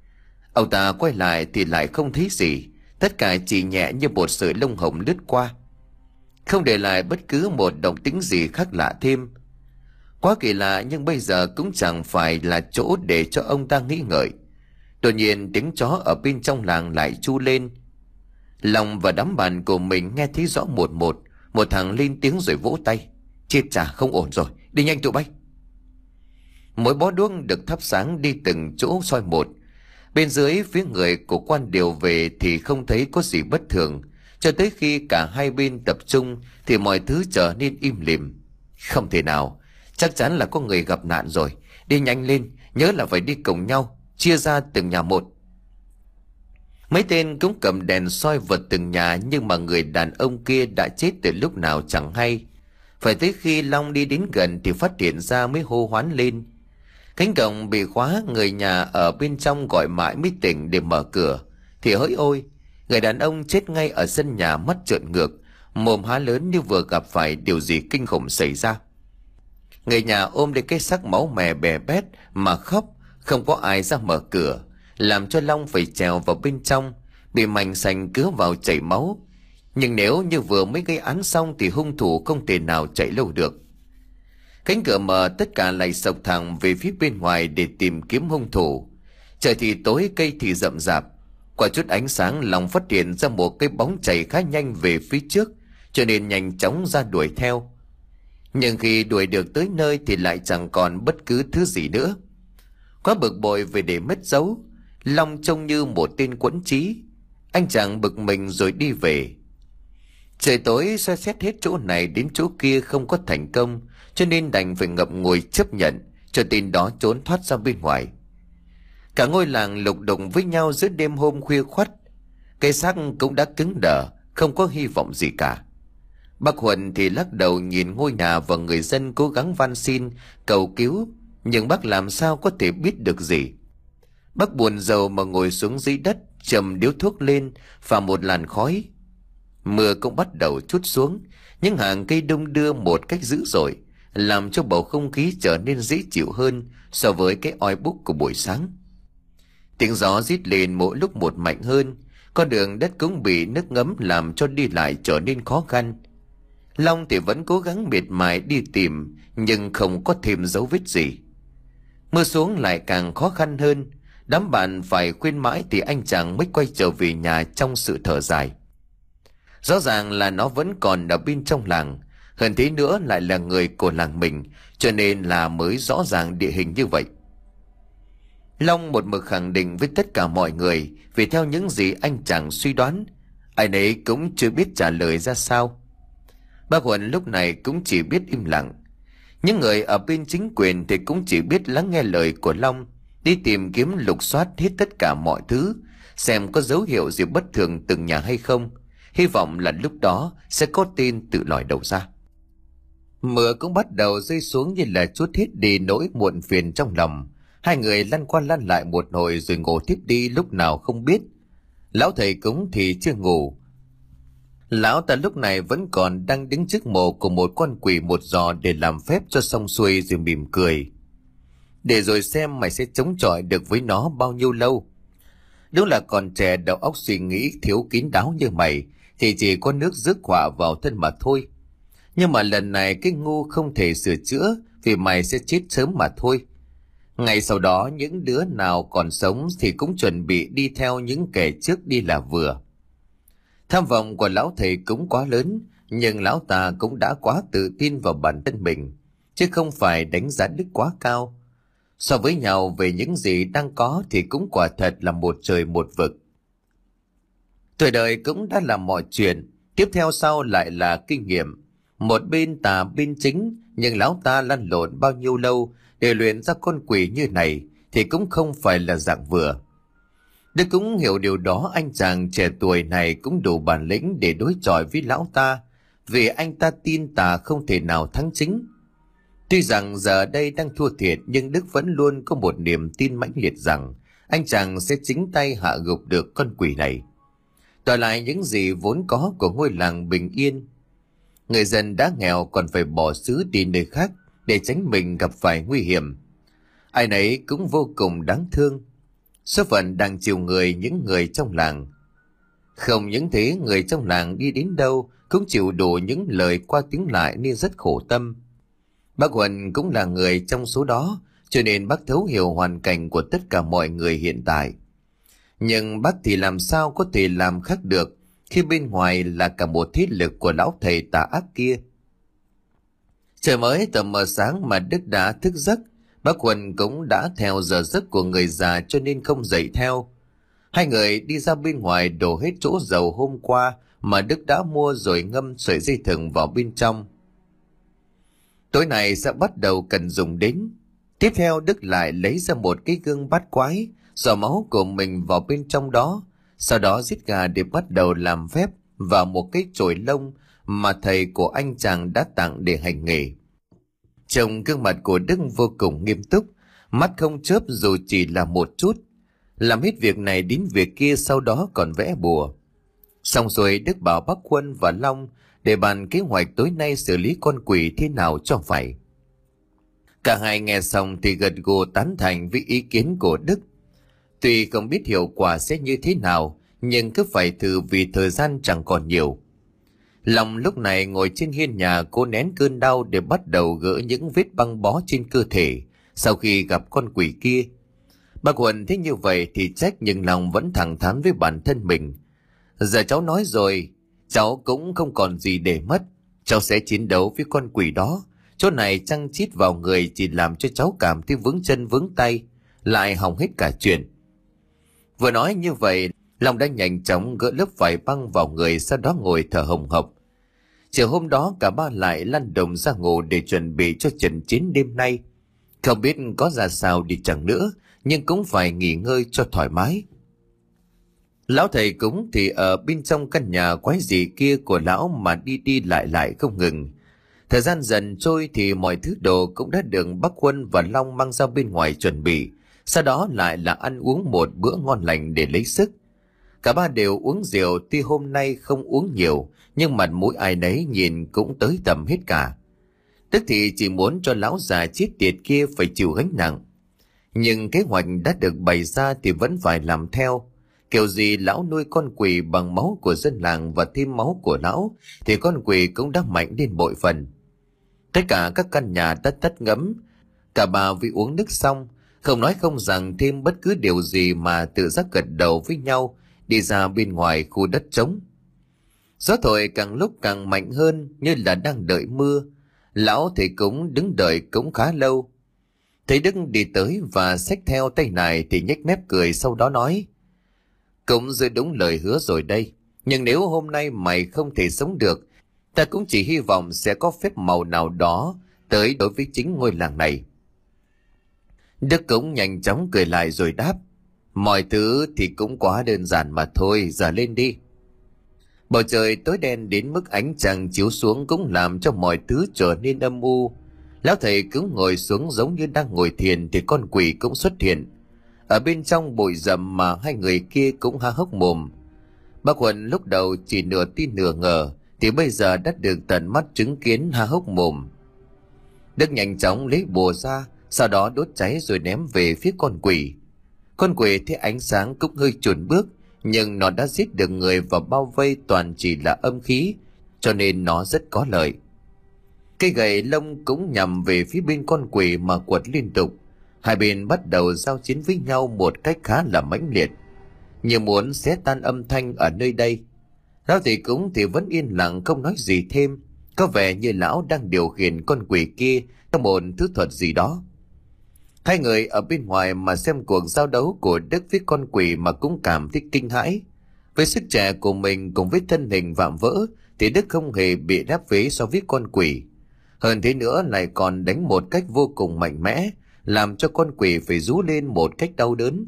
Ông ta quay lại thì lại không thấy gì, tất cả chỉ nhẹ như một sợi lông hồng lướt qua, không để lại bất cứ một động tĩnh gì khác lạ thêm. Quá kỳ lạ, nhưng bây giờ cũng chẳng phải là chỗ để cho ông ta nghĩ ngợi. Đột nhiên tiếng chó ở bên trong làng lại tru lên. Long và đám bạn của mình nghe thấy rõ một một. Một thằng lên tiếng rồi vỗ tay. Chết chà, không ổn rồi, đi nhanh tụi bay. Mỗi bó đuốc được thắp sáng đi từng chỗ soi một. Bên dưới phía người của quan điều về thì không thấy có gì bất thường, cho tới khi cả hai bên tập trung thì mọi thứ trở nên im lìm. Không thể nào, chắc chắn là có người gặp nạn rồi. Đi nhanh lên, nhớ là phải đi cùng nhau, chia ra từng nhà một. Mấy tên cũng cầm đèn soi vật từng nhà, nhưng mà người đàn ông kia đã chết từ lúc nào chẳng hay. Phải tới khi Long đi đến gần thì phát hiện ra mới hô hoán lên. Cánh cổng bị khóa, người nhà ở bên trong gọi mãi mới tỉnh để mở cửa. Thì hỡi ôi, người đàn ông chết ngay ở sân nhà, mắt trợn ngược, mồm há lớn như vừa gặp phải điều gì kinh khủng xảy ra. Người nhà ôm lấy cái xác máu mè bè bét mà khóc, không có ai ra mở cửa, làm cho Long phải trèo vào bên trong, bị mảnh sành cứa vào chảy máu. Nhưng nếu như vừa mới gây án xong thì hung thủ không thể nào chạy lâu được. Cánh cửa mở, tất cả lại sộc thẳng về phía bên ngoài để tìm kiếm hung thủ. Trời thì tối, cây thì rậm rạp. Qua chút ánh sáng, Long phát hiện ra một cái bóng chạy khá nhanh về phía trước, cho nên nhanh chóng ra đuổi theo. Nhưng khi đuổi được tới nơi thì lại chẳng còn bất cứ thứ gì nữa. Quá bực bội về để mất dấu, Long trông như một tên quẫn trí. Anh chàng bực mình rồi đi về. Trời tối, soi xét hết chỗ này đến chỗ kia không có thành công, cho nên đành phải ngậm ngùi chấp nhận cho tên đó trốn thoát ra bên ngoài. Cả ngôi làng lục đục với nhau giữa đêm hôm khuya khoắt. Cây xác cũng đã cứng đờ, không có hy vọng gì cả. Bác Huân thì lắc đầu nhìn ngôi nhà và người dân cố gắng van xin, cầu cứu, nhưng bác làm sao có thể biết được gì. Bác buồn rầu mà ngồi xuống dưới đất, chầm điếu thuốc lên và một làn khói. Mưa cũng bắt đầu trút xuống, những hàng cây đung đưa một cách dữ dội, làm cho bầu không khí trở nên dễ chịu hơn so với cái oi bức của buổi sáng. Tiếng gió rít lên mỗi lúc một mạnh hơn, con đường đất cũng bị nước ngấm làm cho đi lại trở nên khó khăn. Long thì vẫn cố gắng miệt mài đi tìm, nhưng không có thêm dấu vết gì. Mưa xuống lại càng khó khăn hơn. Đám bạn phải khuyên mãi thì anh chàng mới quay trở về nhà trong sự thở dài. Rõ ràng là nó vẫn còn ở bên trong làng, hơn thế nữa lại là người của làng mình, cho nên là mới rõ ràng địa hình như vậy. Long một mực khẳng định với tất cả mọi người, vì theo những gì anh chàng suy đoán, ai nấy cũng chưa biết trả lời ra sao. Bác Huân lúc này cũng chỉ biết im lặng. Những người ở bên chính quyền thì cũng chỉ biết lắng nghe lời của Long, đi tìm kiếm lục soát hết tất cả mọi thứ, xem có dấu hiệu gì bất thường từng nhà hay không. Hy vọng là lúc đó sẽ có tin tự lòi đầu ra. Mưa cũng bắt đầu rơi xuống như là trút hết đi nỗi muộn phiền trong lòng. Hai người lăn qua lăn lại một hồi rồi ngủ thiếp đi lúc nào không biết. Lão thầy cúng thì chưa ngủ. Lão ta lúc này vẫn còn đang đứng trước mộ của một con quỷ một giò để làm phép cho xong xuôi rồi mỉm cười. Để rồi xem mày sẽ chống chọi được với nó bao nhiêu lâu. Đúng là còn trẻ đầu óc suy nghĩ thiếu kín đáo như mày thì chỉ có nước rước họa vào thân mà thôi. Nhưng mà lần này cái ngu không thể sửa chữa, vì mày sẽ chết sớm mà thôi. Ngày sau đó những đứa nào còn sống thì cũng chuẩn bị đi theo những kẻ trước đi là vừa. Tham vọng của lão thầy cũng quá lớn, nhưng lão ta cũng đã quá tự tin vào bản thân mình, chứ không phải đánh giá đức quá cao. So với nhau về những gì đang có thì cũng quả thật là một trời một vực. Tuổi đời cũng đã làm mọi chuyện, tiếp theo sau lại là kinh nghiệm. Một bên tà bên chính, nhưng lão ta lăn lộn bao nhiêu lâu để luyện ra con quỷ như này thì cũng không phải là dạng vừa. Đức cũng hiểu điều đó, anh chàng trẻ tuổi này cũng đủ bản lĩnh để đối chọi với lão ta, vì anh ta tin tà không thể nào thắng chính. Tuy rằng giờ đây đang thua thiệt, nhưng Đức vẫn luôn có một niềm tin mãnh liệt rằng anh chàng sẽ chính tay hạ gục được con quỷ này, đòi lại những gì vốn có của ngôi làng bình yên. Người dân đã nghèo còn phải bỏ xứ đi nơi khác để tránh mình gặp phải nguy hiểm. Ai nấy cũng vô cùng đáng thương. Số phận đang chiều người những người trong làng. Không những thế, người trong làng đi đến đâu cũng chịu đủ những lời qua tiếng lại nên rất khổ tâm. Bác Huân cũng là người trong số đó, cho nên bác thấu hiểu hoàn cảnh của tất cả mọi người hiện tại. Nhưng bác thì làm sao có thể làm khác được khi bên ngoài là cả một thế lực của lão thầy tà ác kia. Trời mới tầm mờ sáng mà Đức đã thức giấc. Bác Huân cũng đã theo giờ giấc của người già cho nên không dậy theo. Hai người đi ra bên ngoài đổ hết chỗ dầu hôm qua mà Đức đã mua rồi ngâm sợi dây thừng vào bên trong. Tối nay sẽ bắt đầu cần dùng đến. Tiếp theo Đức lại lấy ra một cái gương bát quái, giọt máu của mình vào bên trong đó, sau đó giết gà để bắt đầu làm phép vào một cái chổi lông mà thầy của anh chàng đã tặng để hành nghề. Trông gương mặt của Đức vô cùng nghiêm túc, mắt không chớp dù chỉ là một chút. Làm hết việc này đến việc kia, sau đó còn vẽ bùa. Xong rồi Đức bảo bác Huân và Long để bàn kế hoạch tối nay xử lý con quỷ thế nào cho phải. Cả hai nghe xong thì gật gù tán thành với ý kiến của Đức. Tuy không biết hiệu quả sẽ như thế nào, nhưng cứ phải thử vì thời gian chẳng còn nhiều. Long lúc này ngồi trên hiên nhà cố nén cơn đau để bắt đầu gỡ những vết băng bó trên cơ thể sau khi gặp con quỷ kia. Bác Huân thấy như vậy thì trách, nhưng lòng vẫn thẳng thắn với bản thân mình. Giờ cháu nói rồi, cháu cũng không còn gì để mất. Cháu sẽ chiến đấu với con quỷ đó. Chỗ này chăng chít vào người chỉ làm cho cháu cảm thấy vướng chân vướng tay, lại hỏng hết cả chuyện. Vừa nói như vậy, Long đã nhanh chóng gỡ lớp vải băng vào người, sau đó ngồi thở hồng hộc. Chiều hôm đó cả ba lại lăn đồng ra ngủ để chuẩn bị cho trận chiến đêm nay. Không biết có ra sao đi chẳng nữa, nhưng cũng phải nghỉ ngơi cho thoải mái. Lão thầy cúng thì ở bên trong căn nhà quái dị kia của lão mà đi đi lại lại không ngừng. Thời gian dần trôi thì mọi thứ đồ cũng đã được bác Huân và Long mang ra bên ngoài chuẩn bị, sau đó lại là ăn uống một bữa ngon lành để lấy sức. Cả ba đều uống rượu, tuy hôm nay không uống nhiều, nhưng mặt mũi ai nấy nhìn cũng tới tầm hết cả. Tức thì chỉ muốn cho lão già chết tiệt kia phải chịu gánh nặng. Nhưng kế hoạch đã được bày ra thì vẫn phải làm theo. Kiểu gì lão nuôi con quỷ bằng máu của dân làng và thêm máu của lão, thì con quỷ cũng đã mạnh lên bội phần. Tất cả các căn nhà đã tắt ngấm. Cả bà vì uống nước xong, không nói không rằng thêm bất cứ điều gì mà tự giác gật đầu với nhau, đi ra bên ngoài khu đất trống. Gió thổi càng lúc càng mạnh hơn, như là đang đợi mưa. Lão thầy cúng đứng đợi cũng khá lâu. Thầy Đức đi tới và xách theo tay này thì nhếch mép cười, sau đó nói: "Cũng giữ đúng lời hứa rồi đây. Nhưng nếu hôm nay mày không thể sống được, ta cũng chỉ hy vọng sẽ có phép màu nào đó tới đối với chính ngôi làng này." Đức cũng nhanh chóng cười lại rồi đáp: "Mọi thứ thì cũng quá đơn giản mà thôi, giờ lên đi." Bầu trời tối đen đến mức ánh trăng chiếu xuống cũng làm cho mọi thứ trở nên âm u. Lão thầy cứ ngồi xuống giống như đang ngồi thiền thì con quỷ cũng xuất hiện. Ở bên trong bụi rậm mà hai người kia cũng há hốc mồm. Bác Huân lúc đầu chỉ nửa tin nửa ngờ, thì bây giờ đã được tận mắt chứng kiến há hốc mồm. Đức nhanh chóng lấy bùa ra, sau đó đốt cháy rồi ném về phía con quỷ. Con quỷ thấy ánh sáng cũng hơi chùn bước, nhưng nó đã giết được người và bao vây toàn chỉ là âm khí, cho nên nó rất có lợi. Cây gậy lông cũng nhằm về phía bên con quỷ mà quật liên tục. Hai bên bắt đầu giao chiến với nhau một cách khá là mãnh liệt, như muốn xé tan âm thanh ở nơi đây. Lão thầy cúng thì vẫn yên lặng không nói gì thêm, có vẻ như lão đang điều khiển con quỷ kia trong một thứ thuật gì đó. Hai người ở bên ngoài mà xem cuộc giao đấu của Đức với con quỷ mà cũng cảm thấy kinh hãi. Với sức trẻ của mình cùng với thân hình vạm vỡ thì Đức không hề bị đáp vế so với con quỷ. Hơn thế nữa lại còn đánh một cách vô cùng mạnh mẽ, làm cho con quỷ phải rú lên một cách đau đớn.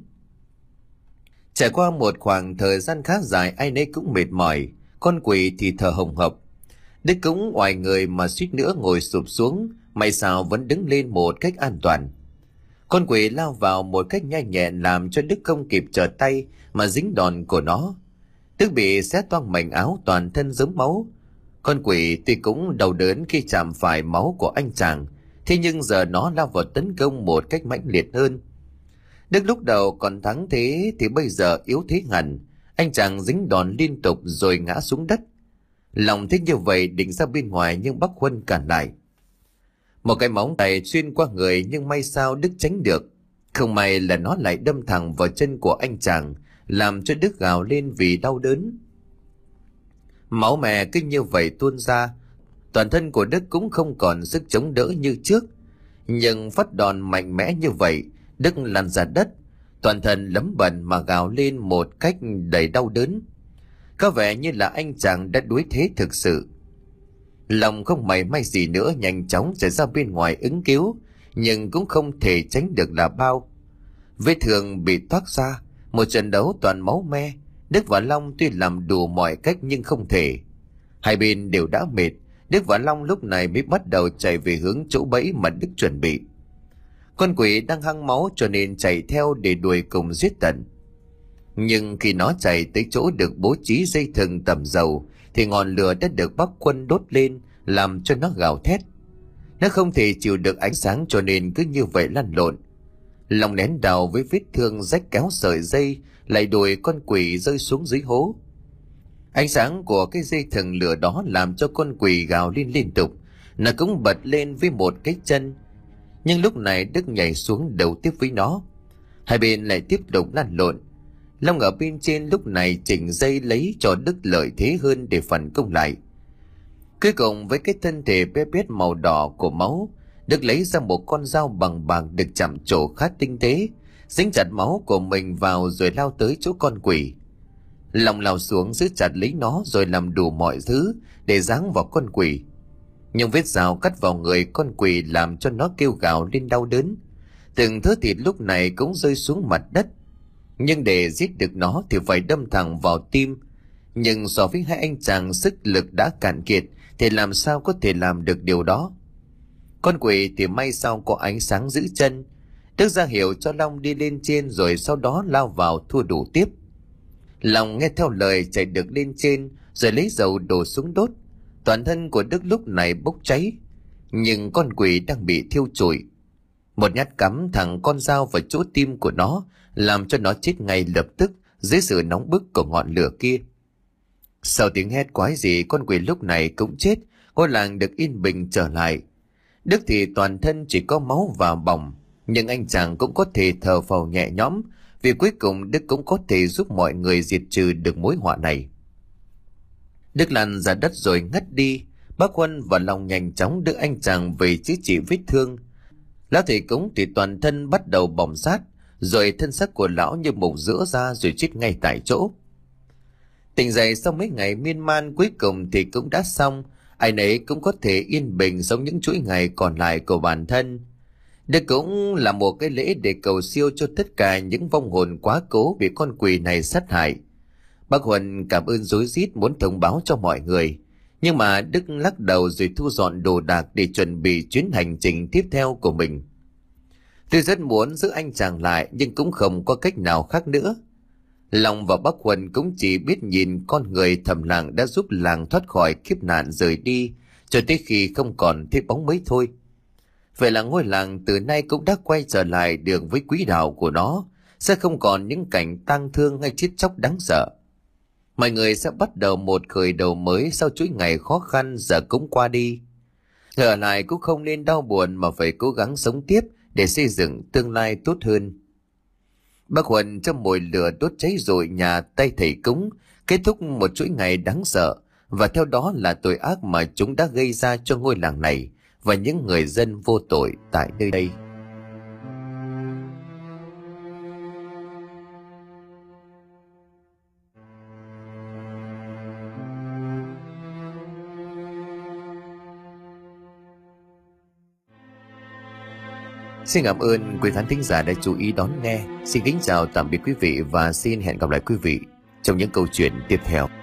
Trải qua một khoảng thời gian khá dài, ai nấy cũng mệt mỏi, con quỷ thì thở hồng hộc. Đức cũng oải người mà suýt nữa ngồi sụp xuống, may sao vẫn đứng lên một cách an toàn. Con quỷ lao vào một cách nhanh nhẹn làm cho Đức không kịp trở tay mà dính đòn của nó. Đức bị xé toang mảnh áo, toàn thân rớm máu. Con quỷ tuy cũng đau đớn khi chạm phải máu của anh chàng, thế nhưng giờ nó lao vào tấn công một cách mãnh liệt hơn. Đức lúc đầu còn thắng thế thì bây giờ yếu thế hẳn, anh chàng dính đòn liên tục rồi ngã xuống đất. Lòng thích như vậy định ra bên ngoài nhưng bác Huân cản lại. Một cái móng tay xuyên qua người nhưng may sao Đức tránh được. Không may là nó lại đâm thẳng vào chân của anh chàng, làm cho Đức gào lên vì đau đớn. Máu mè cứ như vậy tuôn ra, toàn thân của Đức cũng không còn sức chống đỡ như trước. Nhưng phát đòn mạnh mẽ như vậy, Đức lăn ra đất, toàn thân lấm bẩn mà gào lên một cách đầy đau đớn. Có vẻ như là anh chàng đã đuối thế thực sự. Lòng không mảy may gì nữa nhanh chóng chạy ra bên ngoài ứng cứu, nhưng cũng không thể tránh được là bao. Vết thương bị toát ra, một trận đấu toàn máu me. Đức và Long tuy làm đủ mọi cách nhưng không thể. Hai bên đều đã mệt, Đức và Long lúc này mới bắt đầu chạy về hướng chỗ bẫy mà Đức chuẩn bị. Con quỷ đang hăng máu cho nên chạy theo để đuổi cùng giết tận. Nhưng khi nó chạy tới chỗ được bố trí dây thừng tẩm dầu thì ngọn lửa đã được bác Quân đốt lên, làm cho nó gào thét. Nó không thể chịu được ánh sáng cho nên cứ như vậy lăn lộn. Long nén đào với vết thương rách kéo sợi dây, lại đuổi con quỷ rơi xuống dưới hố. Ánh sáng của cái dây thừng lửa đó làm cho con quỷ gào lên liên tục. Nó cũng bật lên với một cái chân, nhưng lúc này Đức nhảy xuống đầu tiếp với nó. Hai bên lại tiếp tục lăn lộn. Long ở bên trên lúc này chỉnh dây lấy cho Đức lợi thế hơn để phản công lại. Cuối cùng với cái thân thể bé bét màu đỏ của máu, Đức lấy ra một con dao bằng bạc được chạm trổ khá tinh tế, dính chặt máu của mình vào rồi lao tới chỗ con quỷ. Long lao xuống giữ chặt lấy nó rồi làm đủ mọi thứ để giáng vào con quỷ. Nhưng vết dao cắt vào người con quỷ làm cho nó kêu gào lên đau đớn. Từng thớ thịt lúc này cũng rơi xuống mặt đất. Nhưng để giết được nó thì phải đâm thẳng vào tim. Nhưng so với hai anh chàng sức lực đã cạn kiệt thì làm sao có thể làm được điều đó. Con quỷ thì may sao có ánh sáng giữ chân. Đức ra hiệu cho Long đi lên trên rồi sau đó lao vào thua đủ tiếp. Long nghe theo lời chạy được lên trên rồi lấy dầu đổ xuống đốt. Toàn thân của Đức lúc này bốc cháy, nhưng con quỷ đang bị thiêu trụi. Một nhát cắm thẳng con dao vào chỗ tim của nó, làm cho nó chết ngay lập tức dưới sự nóng bức của ngọn lửa kia. Sau tiếng hét quái dị, con quỷ lúc này cũng chết, ngôi làng được yên bình trở lại. Đức thì toàn thân chỉ có máu và bỏng, nhưng anh chàng cũng có thể thở phào nhẹ nhõm, vì cuối cùng Đức cũng có thể giúp mọi người diệt trừ được mối họa này. Đức lăn ra đất rồi ngất đi. Bác Huân và Long nhanh chóng đưa anh chàng về chữa trị vết thương. Lão thầy cúng thì toàn thân bắt đầu bỏng rát, rồi thân xác của lão như mục rữa ra rồi chết ngay tại chỗ. Tỉnh dậy sau mấy ngày miên man, cuối cùng thì cũng đã xong. Ai nấy cũng có thể yên bình sống những chuỗi ngày còn lại của bản thân. Đây cũng là một cái lễ để cầu siêu cho tất cả những vong hồn quá cố bị con quỷ này sát hại. Bác Huân cảm ơn rối rít muốn thông báo cho mọi người, nhưng mà Đức lắc đầu rồi thu dọn đồ đạc để chuẩn bị chuyến hành trình tiếp theo của mình. Tôi rất muốn giữ anh chàng lại, nhưng cũng không có cách nào khác nữa. Long và bác Huân cũng chỉ biết nhìn con người thầm lặng đã giúp làng thoát khỏi kiếp nạn rời đi, cho tới khi không còn thấy bóng mấy thôi. Vậy là ngôi làng từ nay cũng đã quay trở lại đường với quỹ đạo của nó, sẽ không còn những cảnh tang thương hay chết chóc đáng sợ. Mọi người sẽ bắt đầu một khởi đầu mới sau chuỗi ngày khó khăn giờ cũng qua đi. Người ở lại cũng không nên đau buồn mà phải cố gắng sống tiếp để xây dựng tương lai tốt hơn. Bác Huân trong mồi lửa đốt cháy rồi nhà tay thầy cúng, kết thúc một chuỗi ngày đáng sợ, và theo đó là tội ác mà chúng đã gây ra cho ngôi làng này và những người dân vô tội tại nơi đây. Xin cảm ơn quý khán thính giả đã chú ý đón nghe. Xin kính chào tạm biệt quý vị và xin hẹn gặp lại quý vị trong những câu chuyện tiếp theo.